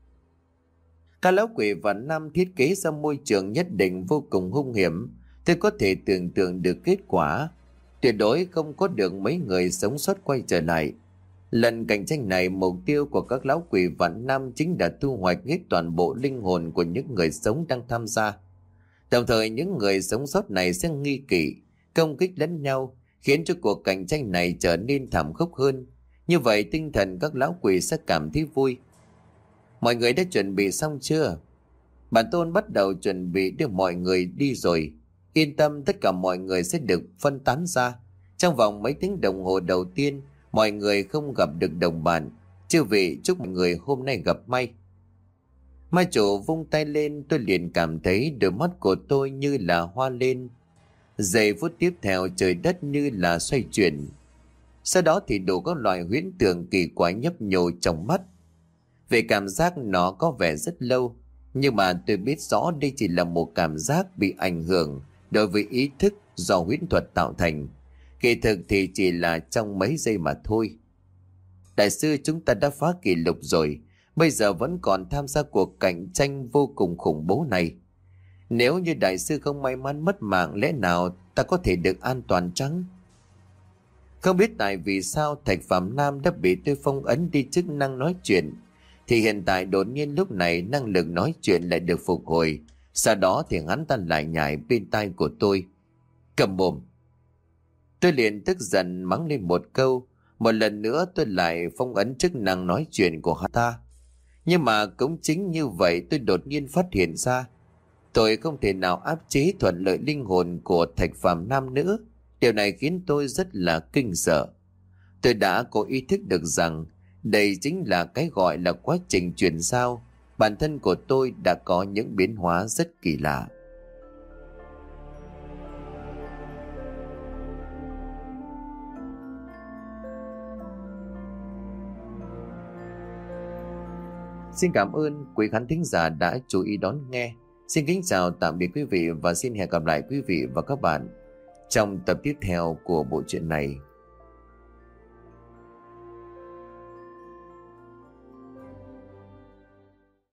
Các lão quỷ và nam thiết kế ra môi trường nhất định vô cùng hung hiểm. Tôi có thể tưởng tượng được kết quả. Tuyệt đối không có được mấy người sống sót quay trở lại. Lần cạnh tranh này, mục tiêu của các lão quỷ vạn nam chính là thu hoạch hết toàn bộ linh hồn của những người sống đang tham gia. Đồng thời những người sống sót này sẽ nghi kỵ, công kích lẫn nhau, khiến cho cuộc cạnh tranh này trở nên thảm khốc hơn. Như vậy tinh thần các lão quỷ sẽ cảm thấy vui. Mọi người đã chuẩn bị xong chưa? Bản tôn bắt đầu chuẩn bị đưa mọi người đi rồi. Yên tâm, tất cả mọi người sẽ được phân tán ra. Trong vòng mấy tiếng đồng hồ đầu tiên, mọi người không gặp được đồng bạn. Chư vị chúc mọi người hôm nay gặp may. Ma chủ vung tay lên, tôi liền cảm thấy đôi mắt của tôi như là hoa lên. Giây phút tiếp theo trời đất như là xoay chuyển. Sau đó thì đủ các loại huyễn tưởng kỳ quái nhấp nhô trong mắt. Về cảm giác nó có vẻ rất lâu, nhưng mà tôi biết rõ đây chỉ là một cảm giác bị ảnh hưởng đối với ý thức do huyễn thuật tạo thành. Kỳ thực thì chỉ là trong mấy giây mà thôi. Đại sư, chúng ta đã phá kỷ lục rồi, bây giờ vẫn còn tham gia cuộc cạnh tranh vô cùng khủng bố này. Nếu như đại sư không may mắn mất mạng, lẽ nào ta có thể được an toàn chăng? Không biết tại vì sao Thạch Phạm Nam đã bị tôi phong ấn đi chức năng nói chuyện, thì hiện tại đột nhiên lúc này năng lực nói chuyện lại được phục hồi. Sau đó thì hắn ta lại nhảy bên tai của tôi: cầm mồm. Tôi liền tức giận mắng lên một câu. Một lần nữa tôi lại phong ấn chức năng nói chuyện của hắn ta. Nhưng mà cũng chính như vậy tôi đột nhiên phát hiện ra tôi không thể nào áp chế thuận lợi linh hồn của Thạch Phạm Nam nữa. Điều này khiến tôi rất là kinh sợ. Tôi đã có ý thức được rằng đây chính là cái gọi là quá trình chuyển giao. Bản thân của tôi đã có những biến hóa rất kỳ lạ. Xin cảm ơn quý khán thính giả đã chú ý đón nghe. Xin kính chào tạm biệt quý vị và xin hẹn gặp lại quý vị và các bạn trong tập tiếp theo của bộ truyện này.